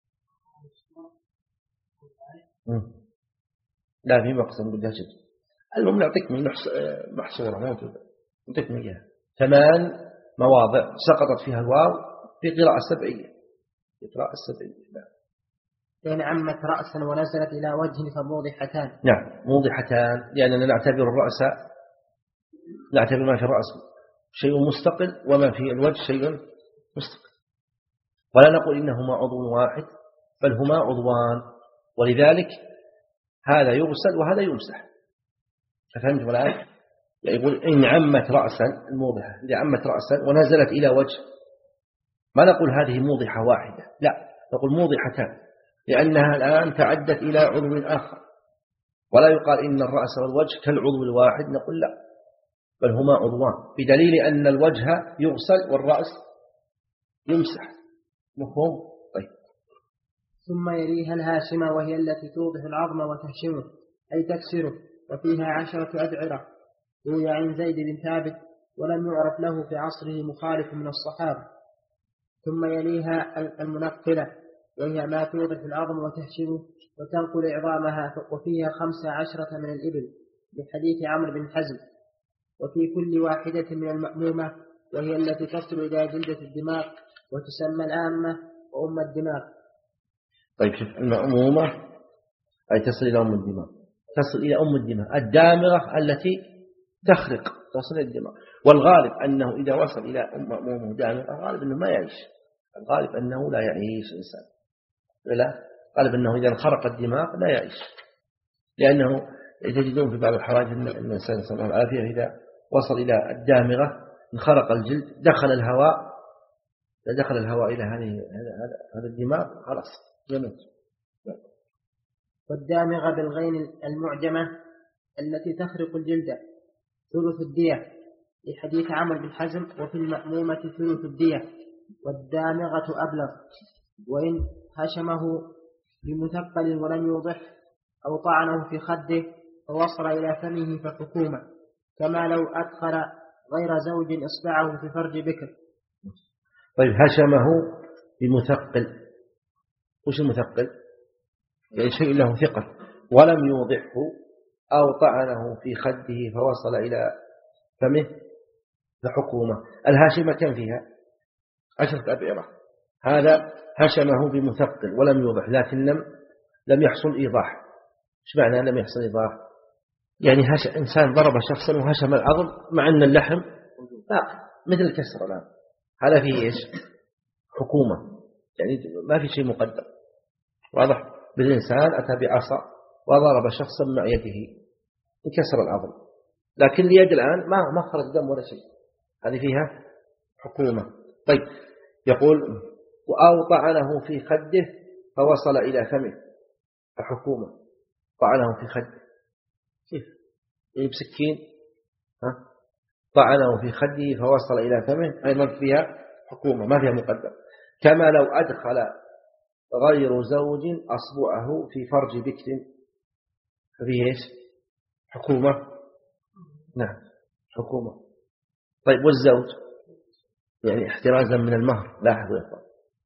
لا في مقسم بدها جد. المهم نعطيك من محصورة موجودة نعطيك من إياها ثمان مواضع سقطت فيها الواو في قراءة سبعية في قراءة سبعية. لأن عمت رأسا ونزلت إلى وجه فموضحتان. نعم موضحتان لأننا نعتبر الرأس نعتبر ما في الرأس شيء مستقل وما في الوجه شيء مستقل، ولا نقول إنهما عضو واحد بل هما عضوان، ولذلك هذا يغسل وهذا يمسح. فهمت الآن؟ يقول إن عمت رأسا الموضحة إذا عمت رأسا ونزلت إلى وجه ما نقول هذه موضحة واحدة، لا نقول موضحتان لأنها الآن تعدت إلى عضو آخر، ولا يقال إن الرأس والوجه كالعضو الواحد، نقول لا بل هما عضوان بدليل أن الوجه يغسل والرأس يمسح. مفهوم؟ طيب. ثم يليها الهاشمة وهي التي توضح العظم وتهشمه أي تكسره، وفيها عشرة أدعرة روي عن زيد بن ثابت ولم يعرف له في عصره مخالف من الصحابة. ثم يليها المنقلة وهي ما توضح العظم وتهشمه وتنقل عظامها، وفيها خمس عشرة من الإبل بحديث عمرو بن حزم. وفي كل واحدة من المأمومة وهي التي تصل إلى جلدة الدماغ وتسمى الآمة وأم الدماغ. طيب شوف المأمومة أي تصل إلى أم الدماغ، تصل إلى أم الدماغ الدامغة التي تخرق تصل إلى الدماغ. والغالب أنه إذا وصل إلى أم دامغة الغالب أنه ما يعيش، الغالب أنه لا يعيش إنسان، لا غالب أنه إذا انخرق الدماغ لا يعيش، لأنه تجدون في بعض الحوادث أن الإنسان صلى الله عليه وسلم إذا وصل إلى الدامغة انخرق الجلد دخل الهواء دخل الهواء إلى هذه هذا الدماغ خلاص يموت. والدامغة بالغين المعجمة التي تخرق الجلد ثلث الدية لحديث عمرو بن حزم. وفي المأمومة ثلث الدية. والدامغة أبلغ وإن هشمه بمثقل ولم يوضح أو طعنه في خده فوصل إلى فمه فحكومة، كما لو أدخل غير زوج إصبعه في فرج بكر. طيب هشمه بمثقل، وش المثقل؟ يعني شيء له ثقل ولم يوضحه أو طعنه في خده فوصل إلى فمه فحكومة. الهاشمة كم فيها؟ عشرة أبعرة. هذا هشمه بمثقل ولم يوضح لكن لم لم يحصل إيضاح. إيش معنى لم يحصل إيضاح؟ يعني هش إنسان ضرب شخصا وهشم العظم مع أن اللحم لا مثل الكسر الآن، هذا فيه إيش؟ حكومة، يعني ما في شيء مقدر. واضح؟ بالإنسان أتى بعصا وضرب شخصا مع يده انكسر العظم، لكن اليد الآن ما ما خرج دم ولا شيء، هذه فيها حكومة. طيب يقول أو طعنه في خده فوصل إلى فمه فحكومة. طعنه في خده كيف؟ يجيب سكين ها؟ طعنه في خده فوصل إلى فمه أيضا فيها حكومة ما فيها مقدر. كما لو أدخل غير زوج أصبعه في فرج بكر ففيه إيش؟ حكومة. نعم حكومة. طيب والزوج يعني احترازا من المهر، لاحظوا يا اخوان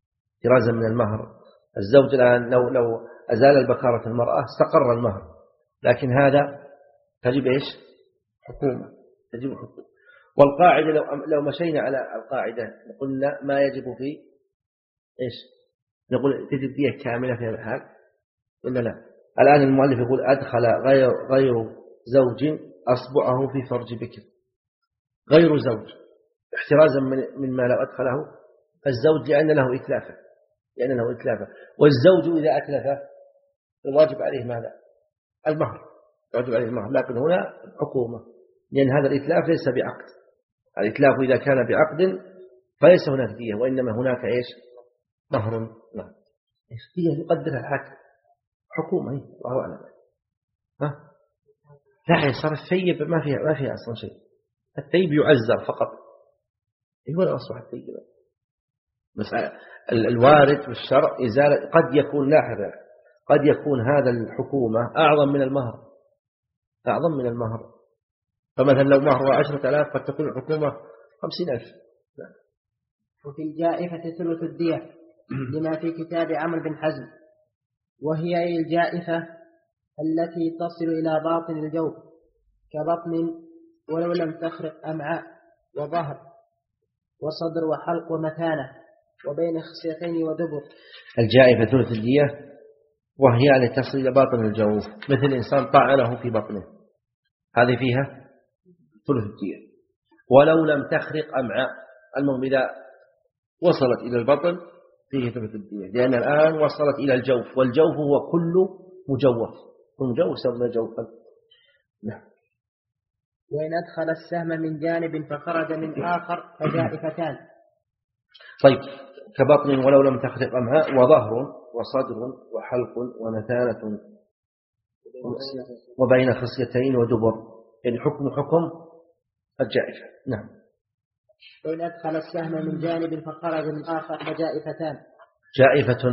احترازا من المهر. الزوج الآن لو لو أزال البكارة المرأة استقر المهر، لكن هذا تجب إيش؟ حكومة، تجب حكومة. والقاعدة لو لو مشينا على القاعدة قلنا ما يجب في إيش؟ نقول تجب دية كاملة في هذا الحال ولا لا؟ الآن المؤلف يقول أدخل غير غير زوج أصبعه في فرج بكر، غير زوج احترازا من مما لو أدخله الزوج لأن له إتلافة، لأن له إتلافة. والزوج إذا أتلفه الواجب عليه ماذا؟ المهر، الواجب عليه المهر. لكن هنا حكومة، لأن هذا الإتلاف ليس بعقد. الإتلاف إذا كان بعقد فليس هناك دية، وإنما هناك إيش؟ مهر. نعم. إيش دية يقدرها الحاكم، حكومة. الله أعلم. ها؟ لا يصير الثيب ما فيها ما فيها أصلا شيء. الثيب يعزر فقط. إيه هو الأصل الثيب؟ بس الوارد بالشرع إزالة. قد يكون لاحظة، قد يكون هذا الحكومة أعظم من المهر، أعظم من المهر. فمثلا لو مهر عشرة آلاف قد تكون الحكومة خمسين ألف. وفي الجائفة ثلث الدية لما في كتاب عمرو بن حزم، وهي أي الجائفة التي تصل إلى باطن الجوف كبطن ولو لم تخرق أمعاء وظهر وصدر وحلق ومثانة وبين خصيتين ودبر. الجائفة ثلث الدية وهي التي تصل إلى باطن الجوف، مثل إنسان طعنه في بطنه، هذه فيها ثلث الدية ولو لم تخرق أمعاء. المهم إذا وصلت إلى البطن فيه ثلث الدية، لأن الآن وصلت إلى الجوف، والجوف هو كل مجوف، كل مجوف سمى جوفا. نعم. وإن أدخل السهم من جانب فخرج من آخر فجائفتان. طيب، كبطن ولو لم تخرق أمعاء وظهر وصدر وحلق ومثانة وبين خصيتين ودبر، يعني حكم حكم الجائفة. نعم. وإن أدخل السهم من جانب فخرج من آخر فجائفتان. جائفة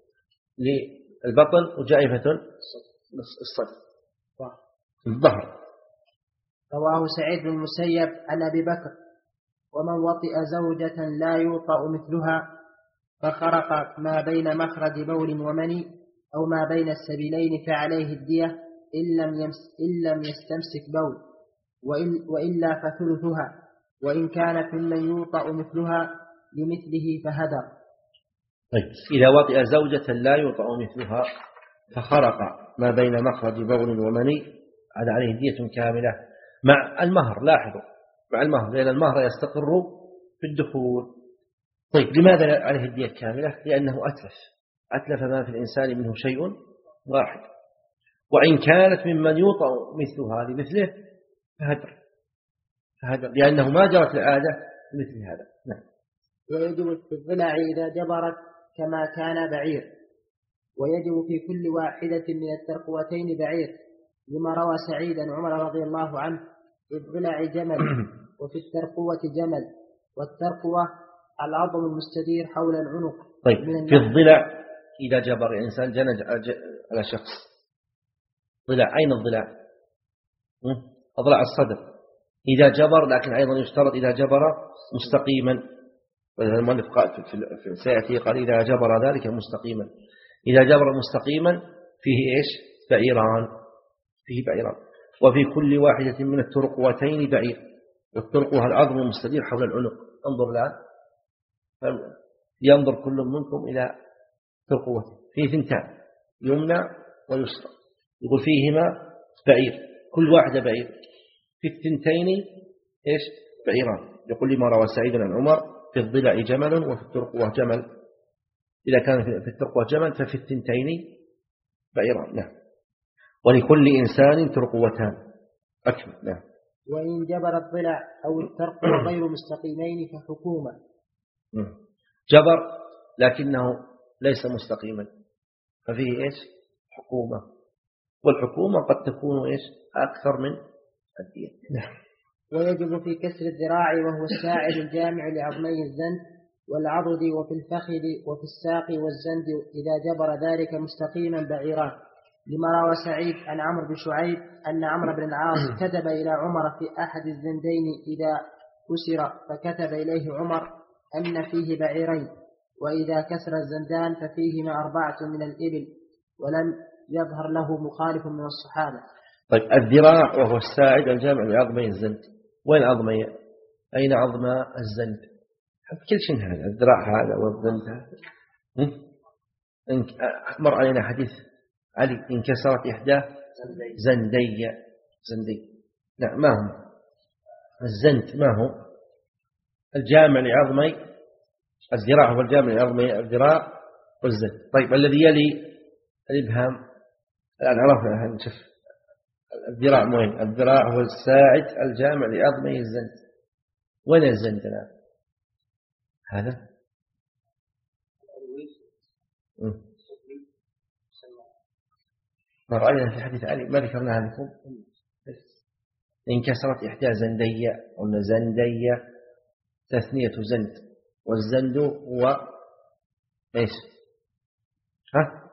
للبطن وجائفة الصدر الظهر. رواه سعيد بن المسيب عن أبي بكر: ومن وطئ زوجة لا يوطأ مثلها فخرق ما بين مخرج بول ومني أو ما بين السبيلين فعليه الدية إن لم, يمس إن لم يستمسك بول، وإن وإلا فثلثها، وإن كانت ممن يوطأ مثلها لمثله فهدر. طيب، إذا وطئ زوجة لا يوطأ مثلها فخرق ما بين مخرج بول ومني هذا عليه دية كاملة مع المهر. لاحظوا، مع المهر، لأن المهر يستقر في الدخول. طيب، لماذا عليه الدية كاملة؟ لأنه أتلف أتلف ما في الإنسان منه شيء واحد، وإن كانت ممن يوطأ مثلها لمثله فهدر فهدر لأنه ما جرت العادة مثل هذا. نعم. ويجب في الضلع إذا جبرت كما كان بعير، ويجب في كل واحدة من الترقوتين بعير، لما روى سعيد عن عمر رضي الله عنه: في الضلع جمل وفي الترقوة جمل، والترقوة العظم المستدير حول العنق. طيب، في الضلع إذا جبر الإنسان جنج على شخص، ضلع، أين الضلع؟ أضلع الصدر إذا جبر، لكن أيضا يشترط إذا جبر مستقيما. المؤلف قال في سيأتي قال إذا جبر ذلك مستقيما. إذا جبر مستقيما فيه إيش؟ بعيران، فيه بعيران. وفي كل واحدة من الترقوتين بعير، والترقوة العظم المستدير حول العنق. انظر الآن، ينظر كل منكم إلى ترقوته، فيه ثنتان يمنى ويسرى، يقول فيهما بعير، كل واحدة بعير، في الثنتين إيش؟ بعيران. يقول لما روى سعيد عن عمر: في الضلع جمل وفي الترقوة جمل. إذا كان في الترقوة جمل ففي الثنتين بعيران. نعم. ولكل إنسان ترقوتان أكمل. نعم. وإن جبر الضلع أو الترقوة غير مستقيمين فحكومة. جبر لكنه ليس مستقيما ففيه إيش؟ حكومة. والحكومة قد تكون إيش؟ أكثر من الدية. نعم. ويجب في كسر الذراع وهو الساعد الجامع لعظمي الزند والعضد، وفي الفخذ وفي الساق والزند إذا جبر ذلك مستقيما بعيران، لما روى سعيد عن عمرو بن شعيب أن عمرو بن العاص كتب إلى عمر في أحد الزندين إذا كسر، فكتب إليه عمر أن فيه بعيرين، وإذا كسر الزندان ففيهما أربعة من الإبل ولم يظهر له مخالف من الصحابة. طيب الذراع وهو الساعد الجامع لعظمي الزند. وين عظمي؟ أين عظم الزند؟ كل شيء هذا الذراع هذا والزند هذا. مر علينا حديث علي انكسرت إحدى زندي زندي. لا ما هم الزند، ما هو الجامع لعظمي الذراع، هو الجامع لعظمي الذراع والزند. طيب الذي يلي الإبهام الآن عرفنا نشوف الذراع وين؟ الذراع هو الساعد الجامع لعظمي الزند. وين الزند الآن؟ هذا مر علينا في حديث علي ما ذكرناها لكم. انكسرت إحدى زندية قلنا زندية تثنية زند، والزند هو ايش؟ ها؟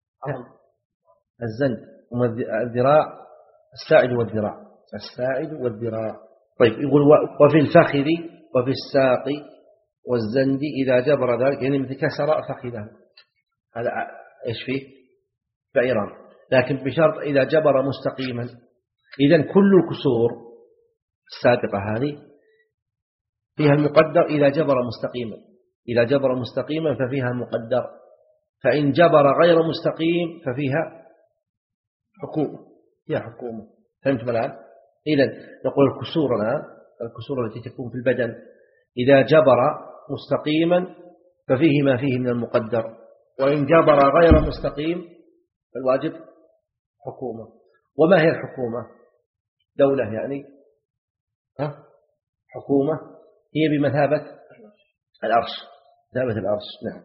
الزند الذراع الساعد والذراع الساعد والذراع. طيب يقول وفي الفخذ وفي الساق والزند إذا جبر ذلك، يعني مثل كسر فخذه، هذا ايش فيه؟ بعيران، لكن بشرط إذا جبر مستقيما. إذن كل الكسور السابقة هذه فيها المقدر إذا جبر مستقيما، إذا جبر مستقيما ففيها المقدر، فإن جبر غير مستقيم ففيها حكومة، فيها حكومة. فهمتم الآن؟ إذن نقول الكسور الآن الكسور التي تكون في البدن إذا جبر مستقيما ففيه ما فيه من المقدر، وإن جبر غير مستقيم فالواجب حكومة. وما هي الحكومة؟ دولة يعني ها؟ حكومة هي بمثابة العرش، مثابة العرش. نعم.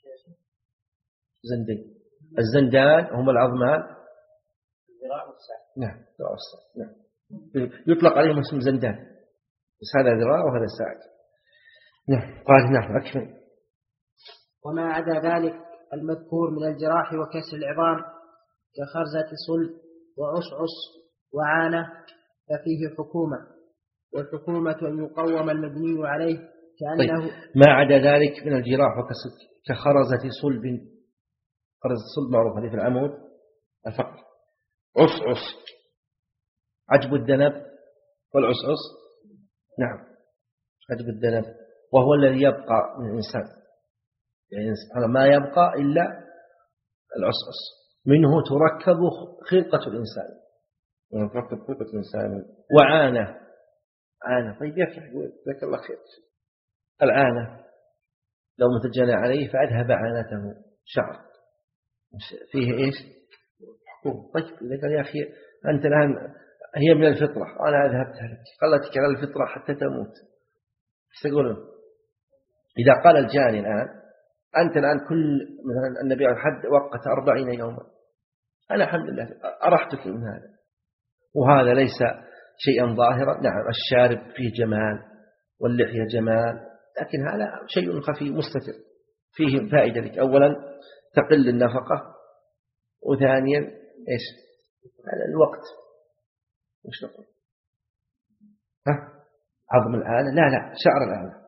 زندين الزندان هم العظمان الذراع والساعد. نعم الذراع والساعد. نعم يطلق عليهم اسم زندان، بس هذا ذراع وهذا ساعد. نعم. قال نعم أكمل. وما عدا ذلك المذكور من الجراح وكسر العظام كخرزة صلب وعصعص وعانة ففيه حكومة، والحكومة أن يقوم المبني عليه كأنه. طيب. ما عدا ذلك من الجراح وكسر كخرزة صلب، خرزة صلب معروف هذه في العمود الفقر. عصعص عجب الذنب، والعصعص نعم عجب الذنب، وهو الذي يبقى من الإنسان، يعني سبحانه ما يبقى إلا العصعص، منه تركب خلقة الإنسان، منه تركب خلقة الإنسان. وعانة عانة. طيب يفرح ذكر الله خير. العانة لو متجنى عليه فأذهب عانته شعر فيه إيش؟ حكوم. طيب إذا قال يا أخي أنت الآن هي من الفطرة أنا أذهبتها لك، قالتك على الفطرة حتى تموت، ايش تقولون؟ إذا قال الجاني الآن أنت الآن كل مثلا النبي عليه الحد وقت أربعين يوما، أنا الحمد لله أرحتك من هذا، وهذا ليس شيئا ظاهرا. نعم الشارب فيه جمال واللحية جمال، لكن هذا شيء خفي مستتر فيه فائدة لك. أولا تقل النفقة، وثانيا إيش؟ هذا الوقت. وش نقول؟ ها؟ عظم الآلة؟ لا لا شعر الآلة.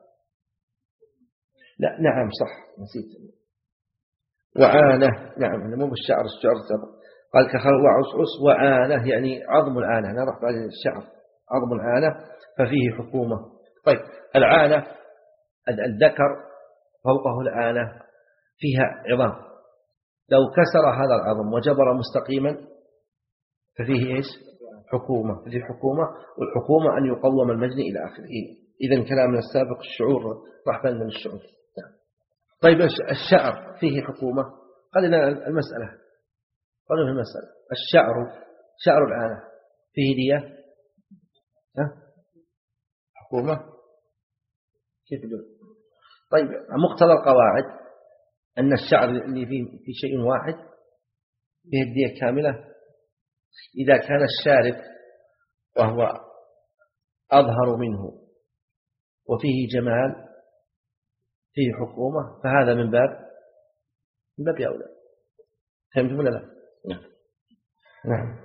لا نعم صح نسيت. وعانة نعم مو بالشعر، الشعر سبق. قال كخل وعصعص وعانة يعني عظم الآلة، أنا رحت على الشعر عظم الآلة ففيه حكومة. طيب العانة الذكر فوقه الآلة فيها عظام، لو كسر هذا العظم وجبر مستقيما ففيه إيش؟ حكومة. ففيه حكومة، والحكومة أن يقوم المجني إلى آخره. إذن كلامنا السابق الشعور راح بالنا من الشعور. طيب الشعر فيه حكومة. قال لنا المسألة قالوا في المسألة الشعر شعر العانة فيه دية ها؟ حكومة كيف يقول؟ طيب مقتضى القواعد أن الشعر اللي فيه في شيء واحد فيه الدية كاملة إذا كان الشارب وهو أظهر منه وفيه جمال فيه حكومة، فهذا من باب من باب أولى. فهمتم ولا لا؟ نعم. نعم.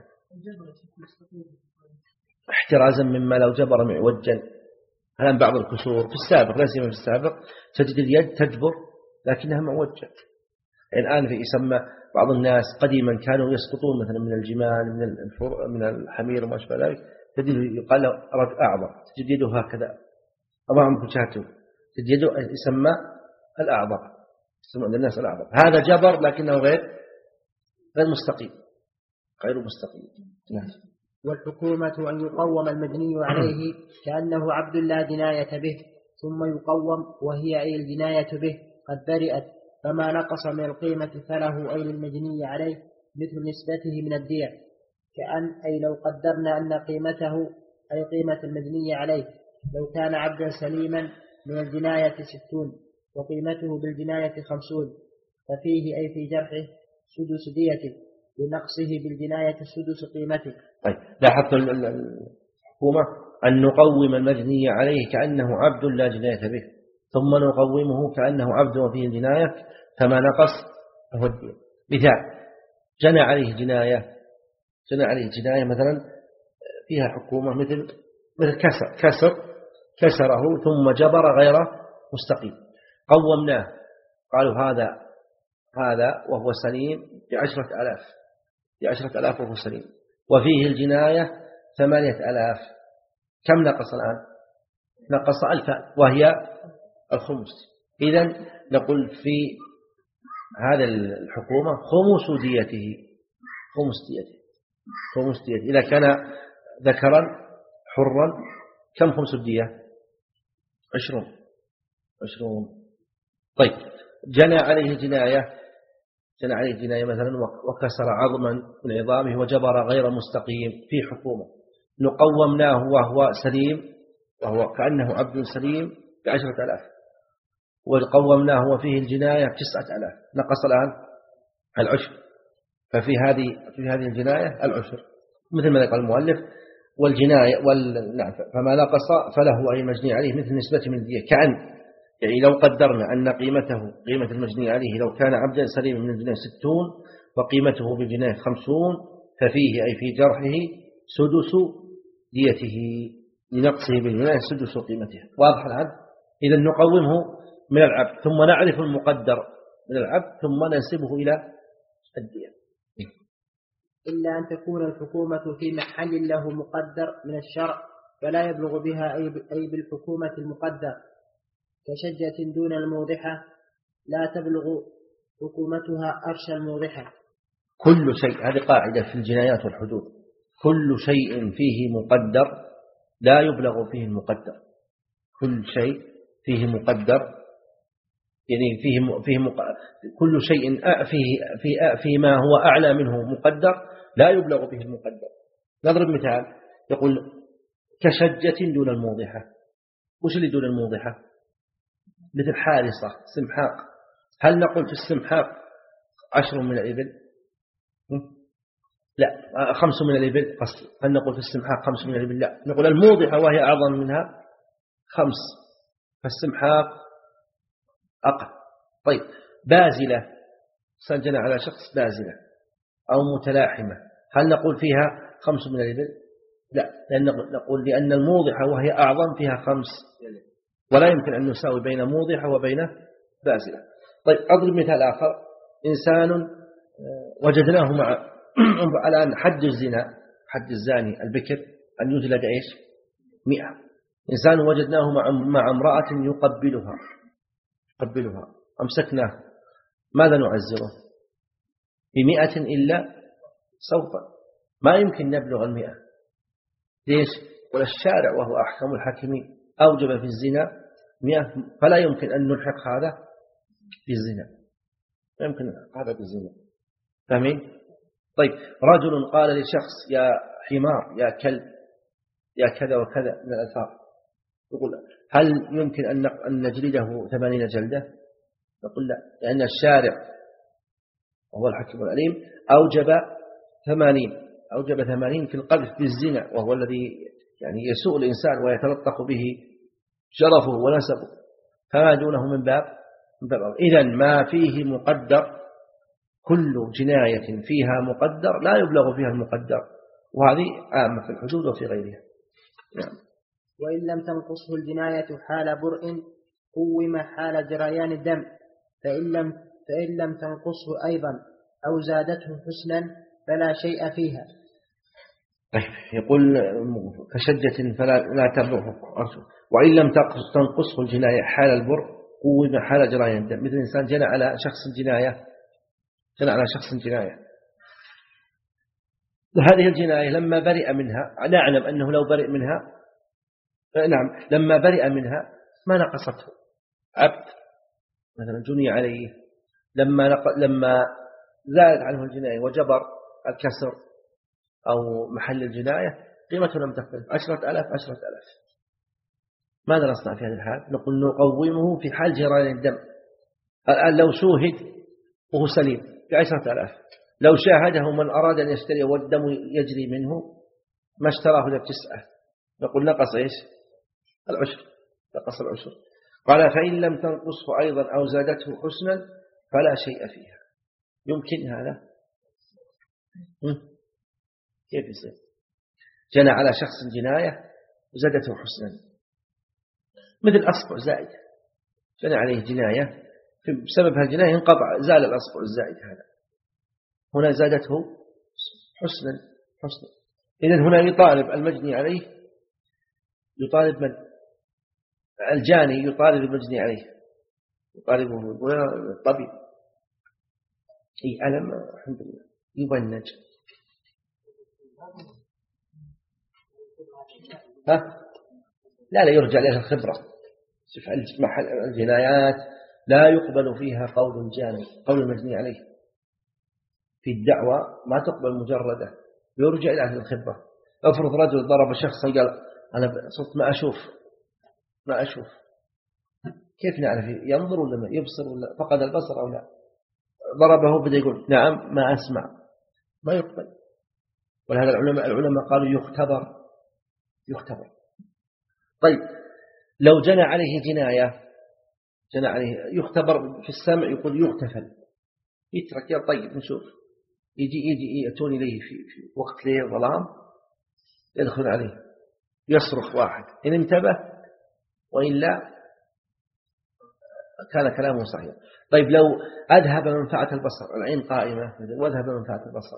احترازا مما لو جبر معوجا. الآن بعض الكسور في السابق لا سيما في السابق تجد اليد تجبر لكنها موجة. الآن في يسمى بعض الناس قديما كانوا يسقطون مثلا من الجمال من الفر من الحمير وما شابه ذلك، تجد يقال له رد أعظم، تجد يده هكذا أمام وجهته، تجد يده يسمى الأعظم، يسمى عند الناس الأعظم. هذا جبر لكنه غير غير مستقيم، غير مستقيم. نعم. والحكومة أن يقوم المجني عليه كأنه عبد لا جناية به، ثم يقوم وهي أي الجناية به قد برئت، فما نقص من القيمة فله أي للمجني عليه مثل نسبته من الدية. كأن أي لو قدرنا أن قيمته أي قيمة المجني عليه لو كان عبدا سليما من الجناية ستون وقيمته بالجناية خمسون، ففيه أي في جرحه سدس ديته لنقصه بالجناية سدس قيمته. طيب لاحظت الحكومة أن نقوم المجني عليه كأنه عبد لا جناية به، ثم نقومه كأنه عبد وفيه الجناية، فما نقص هو الدين. مثال: جنى عليه جناية، جنى عليه جناية مثلا فيها حكومة مثل مثل كسر كسر كسره ثم جبر غير مستقيم، قومناه قالوا هذا هذا وهو سليم بعشرة آلاف بعشرة آلاف وهو سليم، وفيه الجناية ثمانية آلاف، كم نقص الآن؟ نقص ألفا وهي الخمس. إذن نقول في هذا الحكومة خمس ديته، خمس ديته خمس ديته إذا كان ذكرا حرا كم خمس الدية؟ عشرون عشرون. طيب جنى عليه جناية جنى عليه جناية مثلا وكسر عظما من عظامه وجبر غير مستقيم في حكومة، نقومناه وهو سليم وهو كأنه عبد سليم بعشرة آلاف، وقومناه وفيه الجناية تسعة آلاف، نقص الآن العشر، ففي هذه في هذه الجناية العشر مثل ما قال المؤلف والجناية وال... نعم فما نقص فله أي مجني عليه مثل نسبة من الدية. كأن يعني لو قدرنا أن قيمته قيمة المجني عليه لو كان عبدا سليما من الجناية ستون وقيمته بالجناية خمسون، ففيه أي في جرحه سدس ديته لنقصه بالجناية سدس قيمته. واضح العبد؟ إذا نقومه من العبد ثم نعرف المقدر من العبد ثم ننسبه إلى الدية. إلا أن تكون الحكومة في محل له مقدر من الشرع فلا يبلغ بها أي بالحكومة المقدر، كشجة دون الموضحة لا تبلغ حكومتها أرش الموضحة. كل شيء، هذه قاعدة في الجنايات والحدود، كل شيء فيه مقدر لا يبلغ فيه المقدر. كل شيء فيه مقدر يعني فيه فيه مق... كل شيء فيه في فيما هو أعلى منه مقدر لا يبلغ به المقدر. نضرب مثال، يقول كشجة دون الموضحة. وش اللي دون الموضحة؟ مثل حارصة سمحاق، هل نقول في السمحاق عشر من الإبل؟ لا، خمس من الإبل قصدي. هل نقول في السمحاق خمس من الإبل؟ لا، نقول الموضحة وهي أعظم منها خمس، فالسمحاق أقل. طيب بازلة، سجن على شخص بازلة أو متلاحمة، هل نقول فيها خمس من الإبل؟ لا، لأن نقول لأن الموضحة وهي أعظم فيها خمس، ولا يمكن أن نساوي بين موضحة وبين بازلة. طيب أضرب مثال آخر، إنسان وجدناه مع الآن حد الزنا، حد الزاني البكر أن يجلد إيش؟ مئة. إنسان وجدناه مع مع امرأة يقبلها يقبلها أمسكناه، ماذا نعزره؟ بمئة إلا صوتا، ما يمكن نبلغ المئة. ليش؟ ولا الشارع وهو أحكم الحاكمين أوجب في الزنا مئة، فلا يمكن أن نلحق هذا بالزنا، لا يمكن هذا بالزنا. فاهمين؟ طيب رجل قال لشخص يا حمار يا كلب يا كذا وكذا من الألفاظ، يقول هل يمكن أن نجلده ثمانين جلدة؟ نقول لا، لأن الشارع وهو الحكيم العليم أوجب ثمانين أوجب ثمانين في القذف بالزنا، وهو الذي يعني يسوء الإنسان ويتلطخ به شرفه ونسبه، فما دونه من باب من باب. إذن ما فيه مقدر، كل جناية فيها مقدر لا يبلغ فيها المقدر، وهذه عامة في الحدود وفي غيرها. نعم. وإن لم تنقصه الجناية حال برء قوم حال جريان الدم، فإن لم, فإن لم تنقصه أيضا أو زادته حسنا فلا شيء فيها. يقول كشجة فلا لا تبلغه، وإن لم تنقصه الجناية حال البر قوم حال جراية الدم. مثل إنسان جنى على شخص جناية جنى على شخص جناية هذه الجناية لما برئ منها، نعلم أنه لو برئ منها، نعم لما برئ منها ما نقصته. عبد مثلا جني عليه، لما لما زادت عنه الجناية وجبر الكسر أو محل الجناية قيمته لم تختلف، عشرة ألاف عشرة ألاف. ماذا نصنع في هذا الحال؟ نقول نقومه في حال جريان الدم. الآن لو شوهد وهو سليم بعشرة ألاف، لو شاهده من أراد أن يشتري والدم يجري منه ما اشتراه إلا بتسعة، نقول نقص إيش؟ العشر، نقص العشر. قال فإن لم تنقصه أيضا أو زادته حسنا فلا شيء فيها. يمكن هذا؟ كيف يصير؟ جنى على شخص جناية وزادته حسنا، مثل أصبع زائد، جنى عليه جناية بسبب هالجناية انقطع، زال الأصبع الزائد هذا، هنا زادته حسنا حسنا. إذن هنا يطالب المجني عليه، يطالب من الجاني يطالب المجني عليه، يطالبه الطبيب أي ألم الحمد لله يبنج. ها؟ لا لا يرجع لها الخبرة. شوف الجنايات لا يقبل فيها قول الجاني، قول المجني عليه في الدعوة ما تقبل مجردة، يرجع إلى أهل الخبرة. أفرض رجل ضرب شخصا قال أنا صرت ما أشوف ما أشوف، كيف نعرف ينظر ولا ما يبصر ولا فقد البصر أو لا؟ ضربه بدأ يقول نعم ما أسمع، ما يقبل. ولهذا العلماء العلماء قالوا يختبر يختبر. طيب لو جنى عليه جناية، جنى عليه يختبر في السمع، يقول يغتفل، يترك يا طيب نشوف، يجي يجي يأتون إليه في, في وقت ليل ظلام، يدخل عليه يصرخ واحد، إن انتبه وإلا كان كلامه صحيح. طيب لو أذهب منفعة البصر، العين قائمة وأذهب منفعة البصر،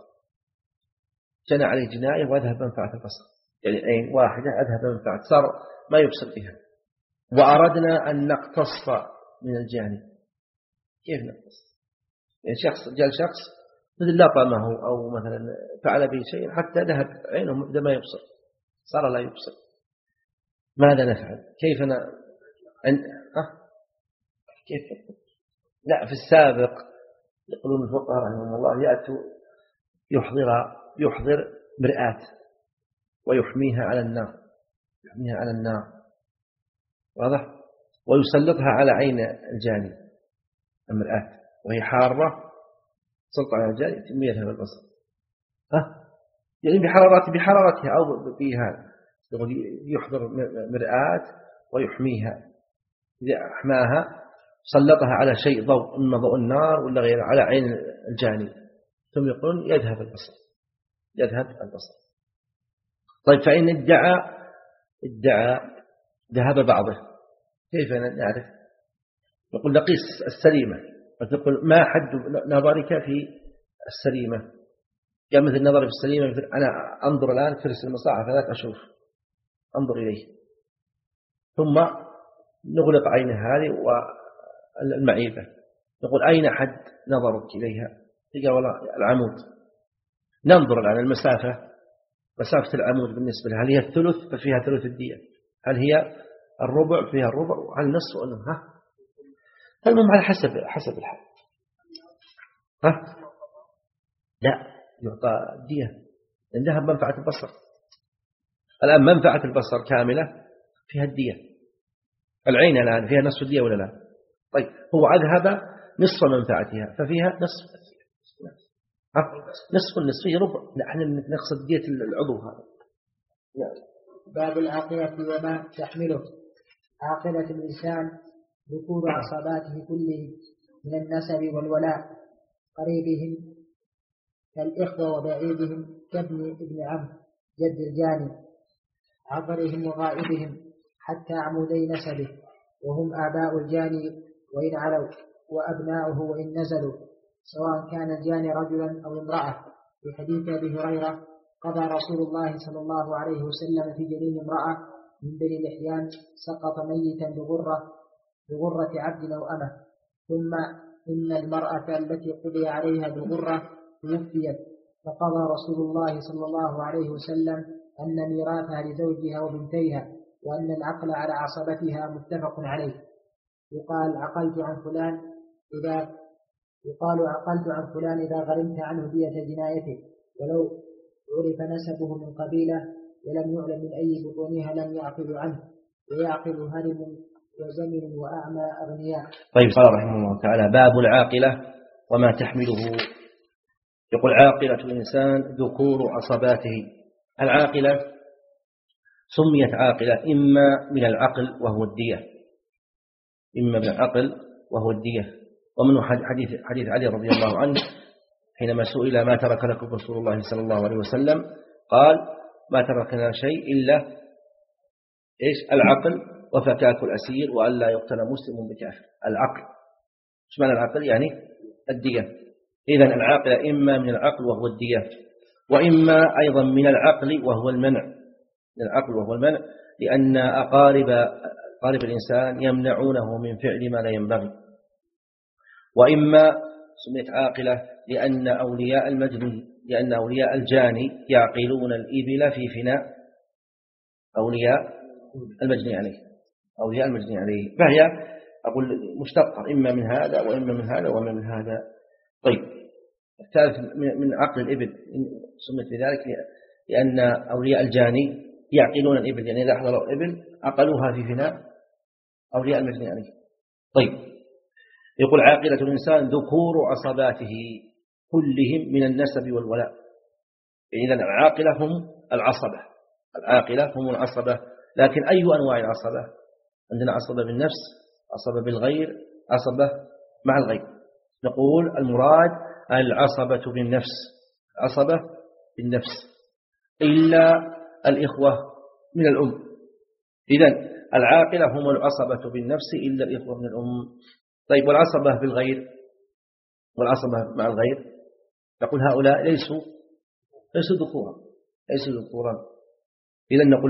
جنى عليه جناية وأذهب منفعة البصر، يعني عين واحدة أذهب منفعة، صار ما يبصر بها، وأردنا أن نقتص من الجاني، كيف نقتص؟ يعني شخص جاء شخص مثل لطمه أو مثلا فعل به شيء حتى ذهب عينه بدأ ما يبصر، صار لا يبصر، ماذا نفعل؟ كيف ن... أن... أه؟ كيف؟ لا في السابق يقولون الفقهاء رحمهم الله يأتوا يحضر يحضر مرآة ويحميها على النار، يحميها على النار، واضح؟ ويسلطها على عين الجاني المرآة وهي حارة، سلط على الجاني ثم يذهب البصر. ها؟ يعني بحرارة بحرارتها أو بهذا، يحضر مرآة ويحميها، إذا أحماها سلطها على شيء ضوء، إما ضوء النار ولا غيره، على عين الجاني، ثم يقولون يذهب البصر، يذهب البصر. طيب فإن ادعى ادعى ذهب بعضه، كيف نعرف؟ نقول لقيس السليمة، تقول ما حد نظرك في السليمة؟ يا مثل نظري في السليمة، مثل أنا أنظر الآن كرسي المصاحف ذاك أشوف، أنظر إليه، ثم نغلق عين هذه والمعيبة، نقول أين حد نظرك إليها؟ تقول والله العمود، ننظر الآن المسافة، مسافة العمود بالنسبة لها، هل هي الثلث ففيها ثلث الدية، هل هي الربع فيها الربع، وهل النصف ولا ها؟ المهم على حسب حسب الحال. ها؟ لا يعطى الدية لأن ذهب منفعة البصر. الآن منفعة البصر كاملة فيها الدية، العين الآن فيها نصف الدية ولا لا؟ طيب هو أذهب نصف منفعتها ففيها نصف الدية، نصف النصف هي ربع، نحن نقصد دية العضو هذا. باب العاقلة وما تحمله. عاقلة الإنسان ذكور عصباته كلهم من النسب والولاء، قريبهم كالإخوة وبعيدهم كابن ابن عم جد الجاني، عبرهم وغائبهم حتى عمودي نسبه، وهم آباء الجاني وإن علوا، وأبناؤه وإن نزلوا، سواء كان الجاني رجلا أو امرأة. في حديث أبي هريرة قضى رسول الله صلى الله عليه وسلم في جنين امرأة من بني لحيان سقط ميتا بغرة بغرة عبد أو أمة، ثم إن المرأة التي قضي عليها بغرة توفيت، فقضى رسول الله صلى الله عليه وسلم أن ميراثها لزوجها وبنتيها، وأن العقل على عصبتها متفق عليه. يقال عقلت عن فلان إذا يقال عقلت عن فلان إذا غرمت عنه دية جنايته، ولو عرف نسبه من قبيلة ولم يعلم من أي بطونها لم يعقل عنه، ويعقل هرم وزمن وأعمى أغنياء. طيب، قال رحمه الله تعالى: باب العاقلة وما تحمله. يقول: عاقلة الإنسان ذكور عصباته. العاقلة سميت عاقلة إما من العقل وهو الدية، إما من العقل وهو الدية. ومنه حديث, حديث علي رضي الله عنه حينما سئل: ما ترك لكم رسول الله صلى الله عليه وسلم؟ قال: ما تركنا شيء إلا إيش؟ العقل وفكاك الأسير وأن لا يقتل مسلم بكافر. العقل، ايش معنى العقل؟ يعني الدية. إذن العاقلة إما من العقل وهو الدية، وإما أيضا من العقل وهو المنع، من العقل وهو المنع، لأن أقارب أقارب الإنسان يمنعونه من فعل ما لا ينبغي. وإما سميت عاقلة لأن أولياء المجني لأن أولياء الجاني يعقلون الإبل في فناء أولياء المجني عليه أولياء المجني عليه فهي أقول مشتقة إما من هذا وإما من هذا وإما من هذا. طيب، الثالث من عقل الإبل سميت بذلك لأن أولياء الجاني يعقلون الإبل، يعني إذا حضروا الإبل عقلوها في فناء أولياء المجني عليه. طيب، يقول: عاقلة الإنسان ذكور عصباته كلهم من النسب والولاء. إذن العاقلة هم العصبة العاقلة هم العصبة لكن أي أنواع العصبة؟ عندنا عصبة بالنفس، عصبة بالغير، عصبة مع الغير. نقول المراد العصبة بالنفس، عصبة بالنفس إلا الإخوة من الأم. إذن العاقلة هم العصبة بالنفس إلا الإخوة من الأم. طيب، والعصبة بالغير والعصبة مع الغير نقول هؤلاء ليسوا ليسوا ذكورا ليسوا ذكورا إذن نقول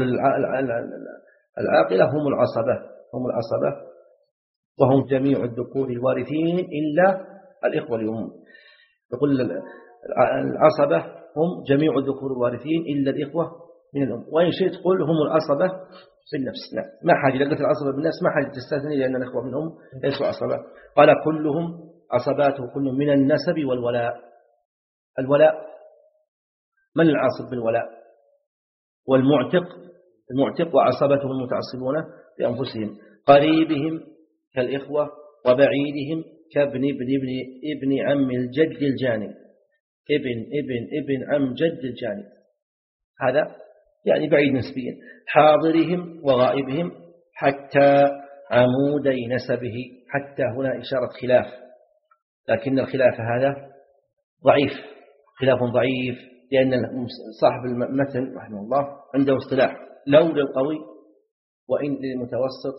العاقلة هم العصبة هم العصبة وهم جميع الذكور الوارثين إلا الإخوة الأم. نقول العصبة هم جميع الذكور الوارثين إلا الإخوة من الأم. وإن شئت قل هم العصبة بالنفس. لا، ما حاجة لقيت العصبة بالنفس ما حاجة تستثني لأن الإخوة من الأم ليسوا عصبة. قال: كلهم عصباته كل من النسب والولاء. الولاء، من العاصب بالولاء؟ والمعتق المعتق وعصبته المتعصبون بأنفسهم، قريبهم كالإخوة وبعيدهم كابن ابن ابن ابن عم الجد الجاني، ابن ابن ابن عم جد الجاني، هذا يعني بعيد نسبيا. حاضرهم وغائبهم حتى عمودي نسبه. حتى هنا إشارة خلاف، لكن الخلاف هذا ضعيف، خلاف ضعيف، لأن صاحب المتن رحمه الله عنده اصطلاح: لو للقوي وإن للمتوسط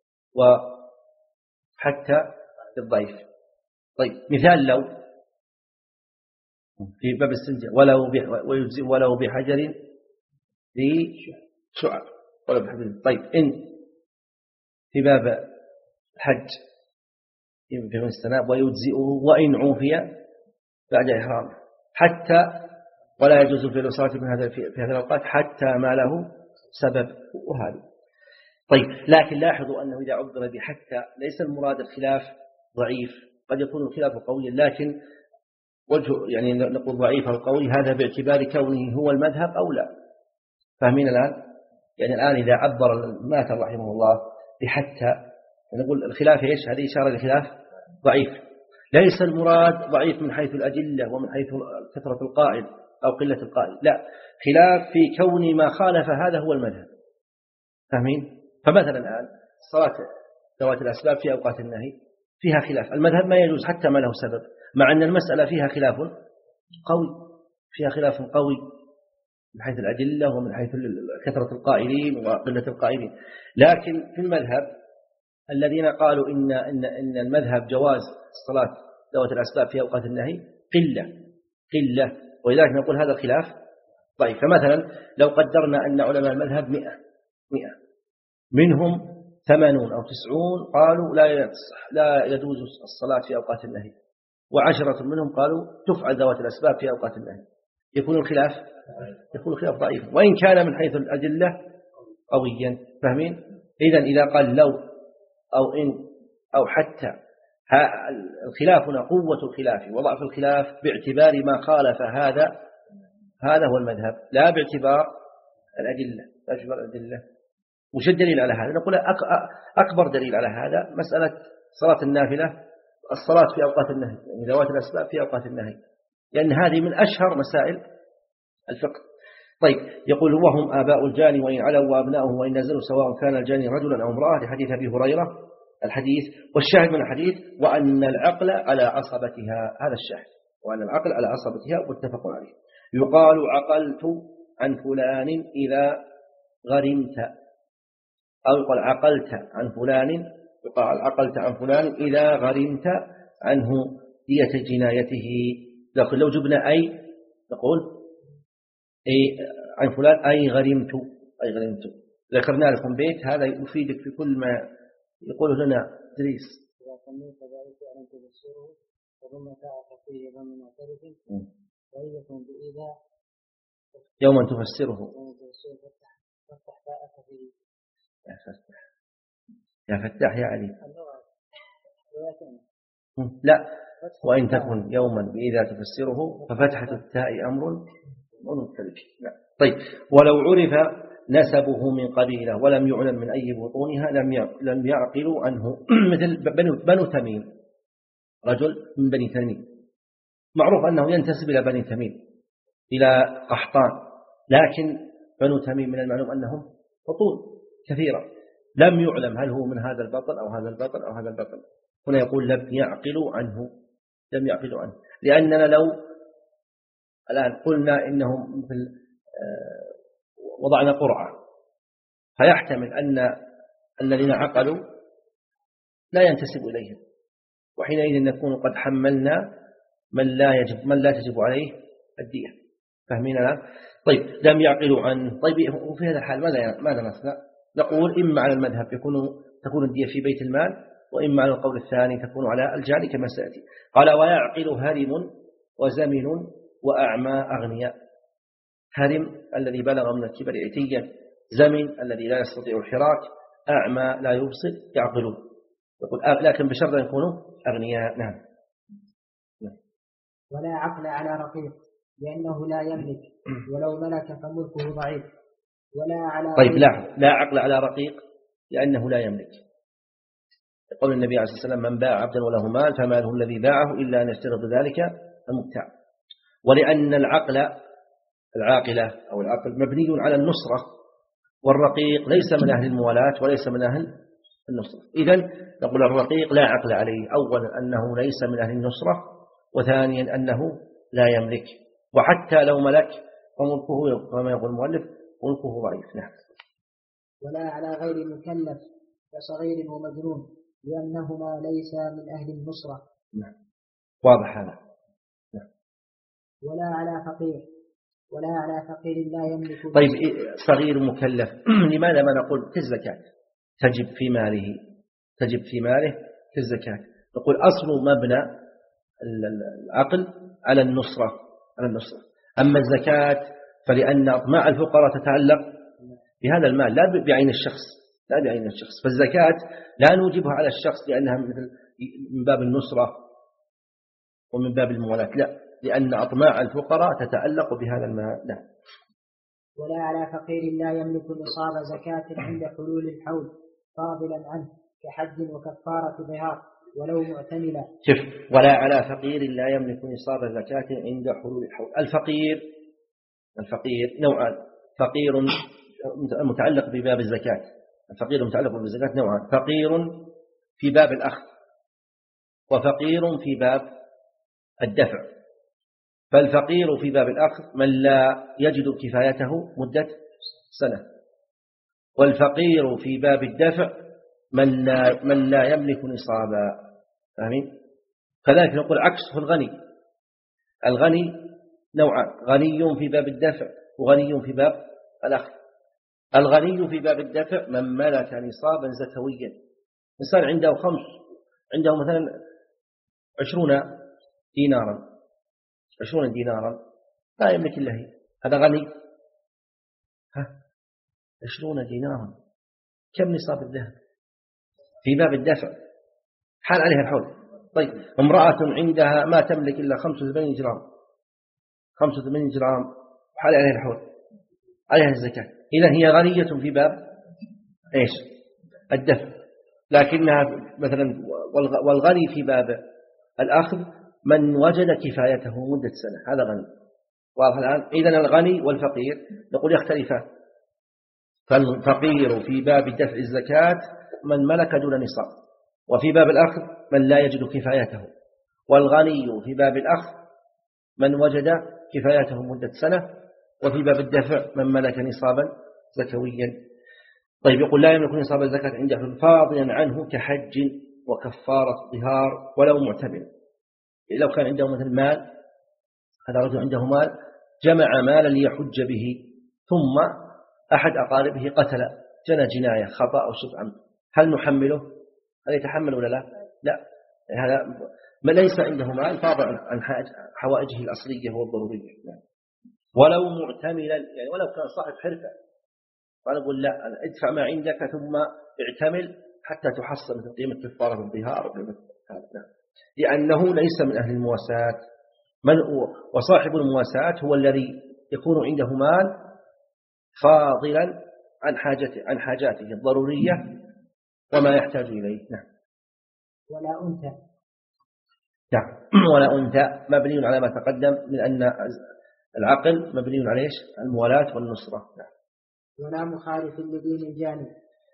وحتى للضعيف. طيب، مثال لو في باب السنجة: ولو ويجزئ ولو بحجر ذي شعب ولو بحجر. طيب، إن في باب الحج في مستناب: ويجزئه وإن عوفي بعد إحرام، حتى ولا يجوز في الصلاة من هذا في هذه الأوقات حتى ما له سبب. وهذا طيب، لكن لاحظوا أنه إذا عبر بحتى ليس المراد الخلاف ضعيف، قد يكون الخلاف قويا، لكن وجه يعني نقول ضعيف أو قوي هذا باعتبار كونه هو المذهب أو لا. فاهمين الآن؟ يعني الآن إذا عبر الماتن رحمه الله بحتى نقول الخلاف إيش؟ هذه إشارة لخلاف ضعيف. ليس المراد ضعيف من حيث الأدلة ومن حيث كثرة القائل أو قلة القائل، لا، خلاف في كون ما خالف هذا هو المذهب. فاهمين؟ فمثلا الآن الصلاة ذوات الأسباب في أوقات النهي فيها خلاف، المذهب ما يجوز حتى ما له سبب، مع أن المسألة فيها خلاف قوي فيها خلاف قوي من حيث الأدلة ومن حيث كثرة القائلين وقلة القائلين. لكن في المذهب الذين قالوا إن, إن, إن المذهب جواز الصلاة ذوات الأسباب في أوقات النهي قلة قلة ولذلك نقول هذا الخلاف طيب. فمثلا لو قدرنا أن علماء المذهب مئة مئة منهم ثمانون أو تسعون قالوا لا لا يجوز الصلاة في أوقات النهي وعشرة منهم قالوا تفعل ذوات الأسباب في أوقات النهي يكون الخلاف يكون الخلاف ضعيف وإن كان من حيث الأدلة قويا. فاهمين؟ إذن إذا قال لو أو إن أو حتى الخلاف هنا قوة الخلاف وضعف الخلاف باعتبار ما خالف هذا هذا هو المذهب لا باعتبار الأدلة لا باعتبار الأدلة. وش الدليل على هذا؟ نقول أكبر دليل على هذا مسألة صلاة النافلة الصلاة في أوقات النهي يعني ذوات الأسباب في أوقات النهي لأن هذه من أشهر مسائل الفقه. طيب يقول وهم آباء الجاني وإن علوا وأبناؤه وإن نزلوا سواء كان الجاني رجلا أو امرأة لحديث أبي هريرة الحديث والشاهد من الحديث وأن العقل على عصبتها هذا الشاهد وأن العقل على عصبتها متفق عليه. يقال عقلت عن فلان إذا غرمت أو يقال عقلت عن فلان يقال عقلت عن فلان إذا غرمت عنه دية جنايته. لكن لو جبنا أي نقول أي عن فلان أي غرمت أي غرمت ذكرنا لكم بيت هذا يفيدك في كل ما يقول لنا دريس إذا سميت ذلك أن تبصره وثم تعرف فيه ضمن معترف ويكون بإذا يوما تفسره فتح باءك فيه يا فتح يا فتح يا علي لا وإن تكن يوما بإذا تفسره ففتحة التاء أمر منكر. طيب ولو عرف نسبه من قبيلة ولم يعلم من أي بطونها لم يعقلوا عنه مثل بنو تميم رجل من بني تميم معروف أنه ينتسب إلى بني تميم إلى قحطان لكن بنو تميم من المعلوم أنهم بطون كثيرة لم يعلم هل هو من هذا البطن أو هذا البطن أو هذا البطن. هنا يقول لم يعقلوا عنه لم يعقلوا عنه لأننا لو الآن قلنا إنهم مثل وضعنا قرعة فيحتمل أن الذين عقلوا لا ينتسب إليهم وحينئذ نكون قد حملنا من لا يجب من لا تجب عليه الدية. فاهمين الآن؟ طيب لم يعقلوا عنه. طيب وفي هذا الحال ماذا ماذا نصنع؟ نقول إما على المذهب يكون تكون الدية في بيت المال وإما على القول الثاني تكون على الجاني كما سيأتي. قال ويعقل هرم وزمن وأعمى أغنياء. هرم الذي بلغ من الكبر عتيا زمن الذي لا يستطيع الحراك أعمى لا يبصر يعقلون. يقول لكن بشرط أن يكونوا أغنياء. نعم. ولا عقل على رقيق لأنه لا يملك ولو ملك فملكه ضعيف. ولا على طيب لا لا عقل على رقيق لأنه لا يملك. يقول النبي عليه الصلاة والسلام من باع عبدا وله مال فماله الذي باعه إلا أن يشترط ذلك المبتاع. ولأن العقل العاقلة أو العقل مبني على النصرة والرقيق ليس من أهل الموالاة وليس من أهل النصرة. إذن نقول الرقيق لا عقل عليه أولا أنه ليس من أهل النصرة وثانيا أنه لا يملك وحتى لو ملك فملكه كما يقول المؤلف ملكه ضعيف. نعم. ولا على غير مكلف كصغير ومجنون لأنهما ليس من أهل النصرة. نعم. واضح هذا. نعم. ولا على فقير ولا على فقير لا يملك. طيب صغير مكلف لماذا ما نقول كالزكاة تجب في ماله تجب في ماله كالزكاة؟ نقول أصل مبنى العقل على النصرة على النصرة. أما الزكاة فلأن أطماع الفقراء تتعلق بهذا المال لا بعين الشخص لا بعين الشخص. فالزكاة لا نوجبها على الشخص لأنها مثل من باب النصرة ومن باب الموالاة لا لأن أطماع الفقراء تتعلق بهذا المال. لا. ولا على فقير لا يملك نصاب زكاة عند حلول الحول فاضلا عنه كحج وكفارة ظهار ولو معتملا. شوف ولا على فقير لا يملك نصاب زكاة عند حلول الحول. الفقير الفقير نوعان فقير متعلق بباب الزكاة الفقير المتعلق بالزكاة نوعان فقير في باب الأخذ وفقير في باب الدفع. فالفقير في باب الأخذ من لا يجد كفايته مدة سنة والفقير في باب الدفع من لا, من لا يملك نصابا. فاهمين؟ كذلك نقول عكسه الغني. الغني نوعان: غني في باب الدفع وغني في باب الأخذ. الغني في باب الدفع من ملك نصابا زكويا، إنسان عنده خمس، عنده مثلا عشرون دينارا، عشرون دينارا لا يملك إلا هي، هذا غني. ها عشرون دينارا كم نصاب الذهب؟ في باب الدفع حال عليها الحول. طيب امرأة عندها ما تملك إلا خمسة وثمانين جرام، خمسة وثمانين جرام حال عليها الحول، عليها الزكاة، إذا هي غنية في باب إيش؟ الدفع. لكنها مثلا والغني في باب الأخذ من وجد كفايته مدة سنة، هذا غني. واضح الآن؟ إذن الغني والفقير نقول يختلفان. فالفقير في باب دفع الزكاة من ملك دون نصاب، وفي باب الأخذ من لا يجد كفايته. والغني في باب الأخذ من وجد كفايته مدة سنة، وفي باب الدفع من ملك نصابا زكويا. طيب يقول لا يملك نصاب الزكاة عنده فاضلا عنه كحج وكفارة ظهار ولو معتبر. لو كان عنده مثل مال، هذا رجل عنده مال جمع مالا ليحج به، ثم أحد أقاربه قتل، جنى جناية خطأ أو شبه عمد، هل نحمله؟ هل يتحمل ولا لا؟ لا، هذا ما ليس عنده مال فاضل عن حوائجه الأصلية والضرورية. ولو معتملا، يعني ولو كان صاحب حرفة، فنقول لا، ادفع ما عندك ثم اعتمل حتى تحصل مثل قيمة كفارة الظهار وقيمة هذا، لأنه ليس من أهل المواساة. من وصاحب المواساة هو الذي يكون عنده مال فاضلا عن حاجته عن حاجاته الضرورية وما يحتاج إليه. نعم. ولا أنثى. نعم. ولا أنثى مبني على ما تقدم من أن العقل مبني على ايش؟ الموالاة والنصرة. نعم. ولا مخالف لدين الجانب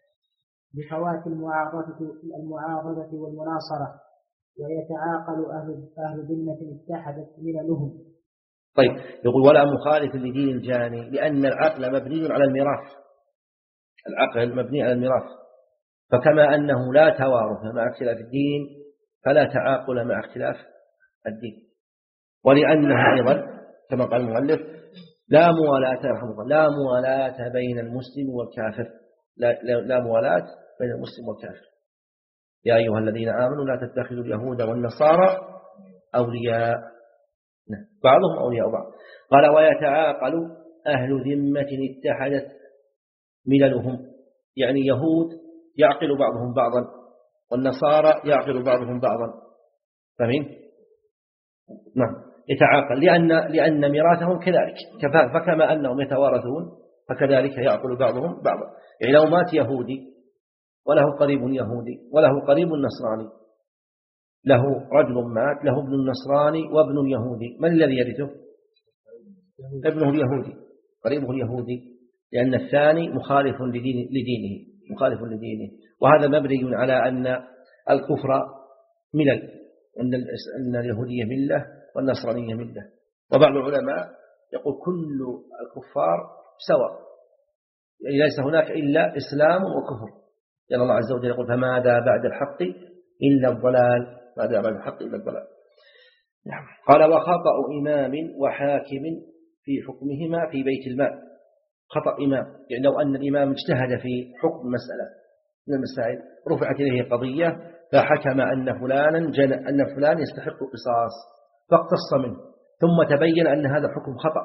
بفوات المعارضة المعارضة والمناصرة، ويتعاقل أهل أهل ذمة اتحدت مللهم. طيب يقول ولا مخالف لدين الجاني، لأن العقل مبني على الميراث، العقل مبني على الميراث، فكما أنه لا توارث مع اختلاف الدين فلا تعاقل مع اختلاف الدين. ولأنه أيضا كما قال المؤلف لا موالاة رحمه الله لا موالاة بين المسلم والكافر، لا, لا, لا موالاة بين المسلم والكافر. يا أيها الذين آمنوا لا تتخذوا اليهود والنصارى أولياء، بعضهم أولياء بعض. قال ويتعاقل أهل ذمة اتحدت مللهم، يعني يهود يعقل بعضهم بعضا والنصارى يعقل بعضهم بعضا. فاهمين؟ نعم يتعاقل لأن لأن ميراثهم كذلك، فكما أنهم يتوارثون فكذلك يعقل بعضهم بعضا. يعني لو مات يهودي وله قريب يهودي وله قريب نصراني، له رجل مات له ابن النصراني وابن يهودي، من الذي يرثه؟ ابنه اليهودي، قريبه اليهودي، لأن الثاني مخالف لدين لدينه مخالف لدينه. وهذا مبني على أن الكفر ملل، أن اليهودية ملة والنصرانية ملة. وبعض العلماء يقول كل الكفار سواء، يعني ليس هناك إلا إسلام وكفر، لأن الله عز وجل يقول فماذا بعد الحق إلا الضلال، ماذا بعد الحق إلا الضلال. نعم. قال وخطأ إمام وحاكم في حكمهما في بيت المال. خطأ إمام يعني لو أن الإمام اجتهد في حكم مسألة من المسائل، رفعت إليه قضية فحكم أن فلانا جن أن فلان يستحق قصاص فاقتص منه، ثم تبين أن هذا حكم خطأ،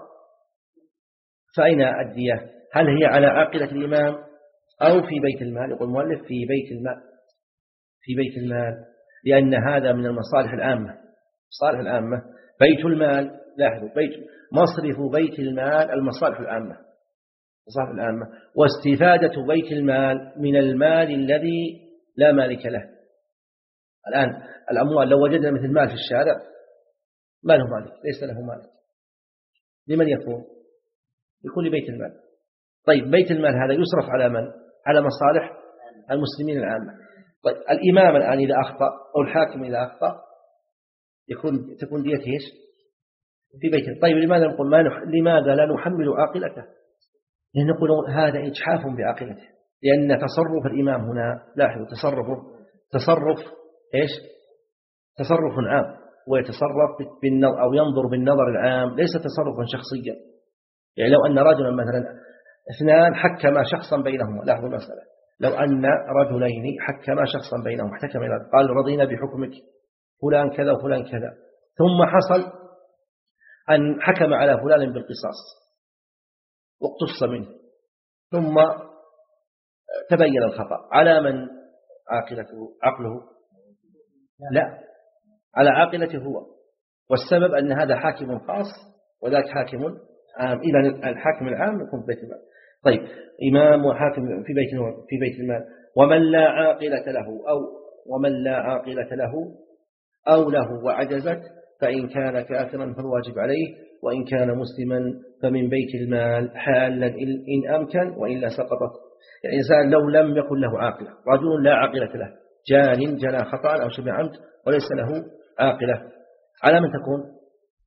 فأين الدية؟ هل هي على عاقلة الإمام أو في بيت المال؟ يقول المؤلف في بيت المال، في بيت المال، لأن هذا من المصالح العامة. المصالح العامة بيت المال، لاحظوا بيت مصرف بيت المال المصالح العامة، المصالح العامة، واستفادة بيت المال من المال الذي لا مالك له. الآن الأموال لو وجدنا مثل مال في الشارع ما له مالك، ليس له مالك، لمن يكون؟ يكون لبيت المال. طيب بيت المال هذا يصرف على من؟ على مصالح المسلمين العامة. طيب الإمام الآن إذا أخطأ أو الحاكم إذا أخطأ يكون تكون ديته إيش؟ في بيته. طيب لماذا نقول ما نح... لماذا لا نحمل عاقلته؟ لأن نقول هذا إجحاف بعاقلته، لأن تصرف الإمام هنا، لاحظوا تصرفه تصرف إيش؟ تصرف عام، ويتصرف بالنظر أو ينظر بالنظر العام، ليس تصرفا شخصيا. يعني لو أن رجلا مثلا اثنان حكما شخصا بينهما، لاحظوا المسألة، لو أن رجلين حكما شخصا بينهم، احتكم إلى قال رضينا بحكمك فلان كذا وفلان كذا، ثم حصل أن حكم على فلان بالقصاص واقتص منه، ثم تبين الخطأ، على من عاقلته عقله؟ لا، على عاقلته هو، والسبب أن هذا حاكم خاص وذاك حاكم عام. إذا الحاكم العام يكون في بيت المال. طيب، إمام وحاكم في بيت في بيت المال، ومن لا عاقلة له أو ومن لا عاقلة له أو له وعجزت، فإن كان كافرا فالواجب عليه، وإن كان مسلما فمن بيت المال حالا إن أمكن، وإلا سقطت. يعني إنسان لو لم يكن له عاقلة، رجل لا عاقلة له، جان جنى خطأ أو شبه عمد وليس له عاقلة، على من تكون؟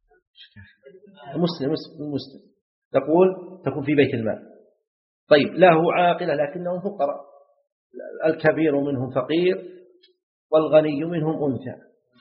مسلم مسلم تقول تكون في بيت المال. طيب، له عاقلة لكنهم فقراء، الكبير منهم فقير والغني منهم أنثى،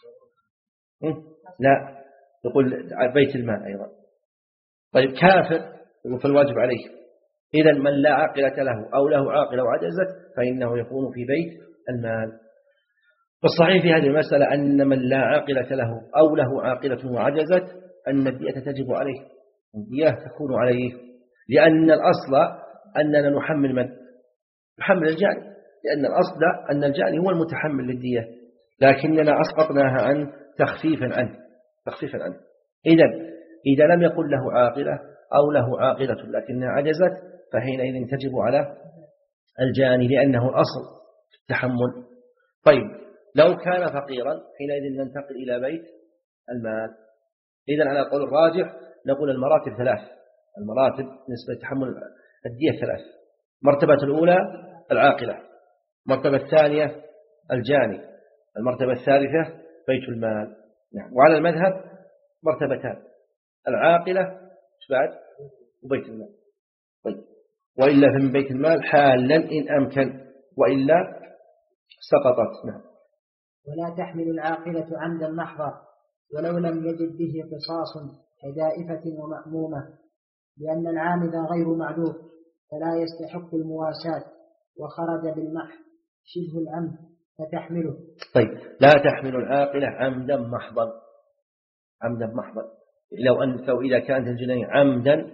لا يقول بيت المال أيضا. طيب، كافر يقول فالواجب عليه. إذا من لا عاقلة له أو له عاقلة وعجزت فإنه يكون في بيت المال. والصحيح في هذه المسألة أن من لا عاقلة له أو له عاقلة وعجزت أن الدية تجب عليه، الدية تكون عليه، لأن الأصل أننا نحمل من؟ نحمل الجاني، لأن الأصل أن الجاني هو المتحمل للدية، لكننا أسقطناها عن تخفيفا عنه تخفيفا عنه. إذا إذا لم يكن له عاقلة أو له عاقلة لكنها عجزت فحينئذ تجب على الجاني، لأنه الأصل في التحمل. طيب، لو كان فقيرا حينئذ ننتقل إلى بيت المال. إذن على قول الراجح نقول المراتب ثلاث، المراتب نسبة تحمل الدية ثلاث: المرتبة الأولى العاقلة، المرتبة الثانية الجاني، المرتبة الثالثة بيت المال. نعم. وعلى المذهب مرتبتان: العاقلة بعد وبيت المال. طيب، وإلا فمن بيت المال حالا إن أمكن، وإلا سقطت. نعم. ولا تحمل العاقلة عمدا محضا ولو لم يجد به قصاص كدائفة ومأمومة، لأن العامد غير معذور فلا يستحق المواساة، وخرج بالمحض شبه العمد فتحمله. طيب، لا تحمل العاقلة عمدا محضا، عمدا محضا لو أن لو إذا كانت الجناية عمدا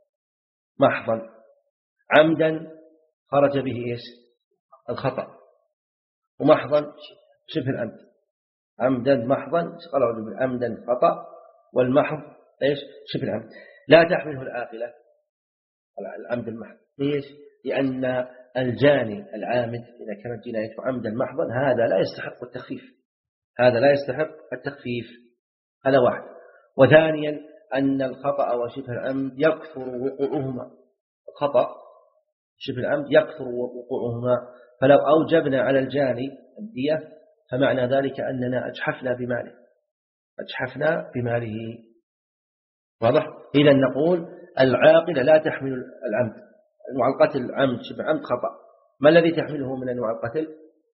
محضا، عمدا خرج به إيش؟ الخطأ، ومحضا شبه العمد. عمدا محضا خرج به عمدا خطأ، والمحض إيش؟ شبه العمد. لا تحمله العاقلة العمد المحض. ليش؟ لأن الجاني العامد إذا كانت جنايته عمدا محضا هذا لا يستحق التخفيف، هذا لا يستحق التخفيف، هذا واحد. وثانيا أن الخطأ وشبه العمد يكثر وقوعهما، الخطأ شبه العمد يكثر وقوعهما، فلو أوجبنا على الجاني الدية فمعنى ذلك أننا أجحفنا بماله، أجحفنا بماله. واضح؟ إذا نقول العاقلة لا تحمل العمد، أنواع القتل عمد شبه عمد خطأ. ما الذي تحمله من أنواع القتل؟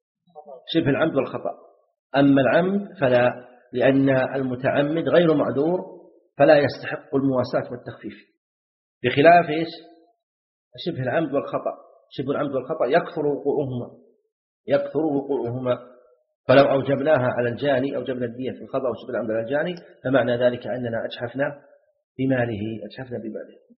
شبه العمد والخطأ. أما العمد فلا، لأن المتعمد غير معذور فلا يستحق المواساة والتخفيف، بخلاف إيش؟ شبه العمد والخطأ. شبه العمد والخطأ يكثر وقوعهما يكثر وقوعهما فلو أوجبناها على الجاني، أوجبنا الدية في الخطأ وشبه العمد على الجاني، فمعنى ذلك أننا أجحفنا بماله أجحفنا بماله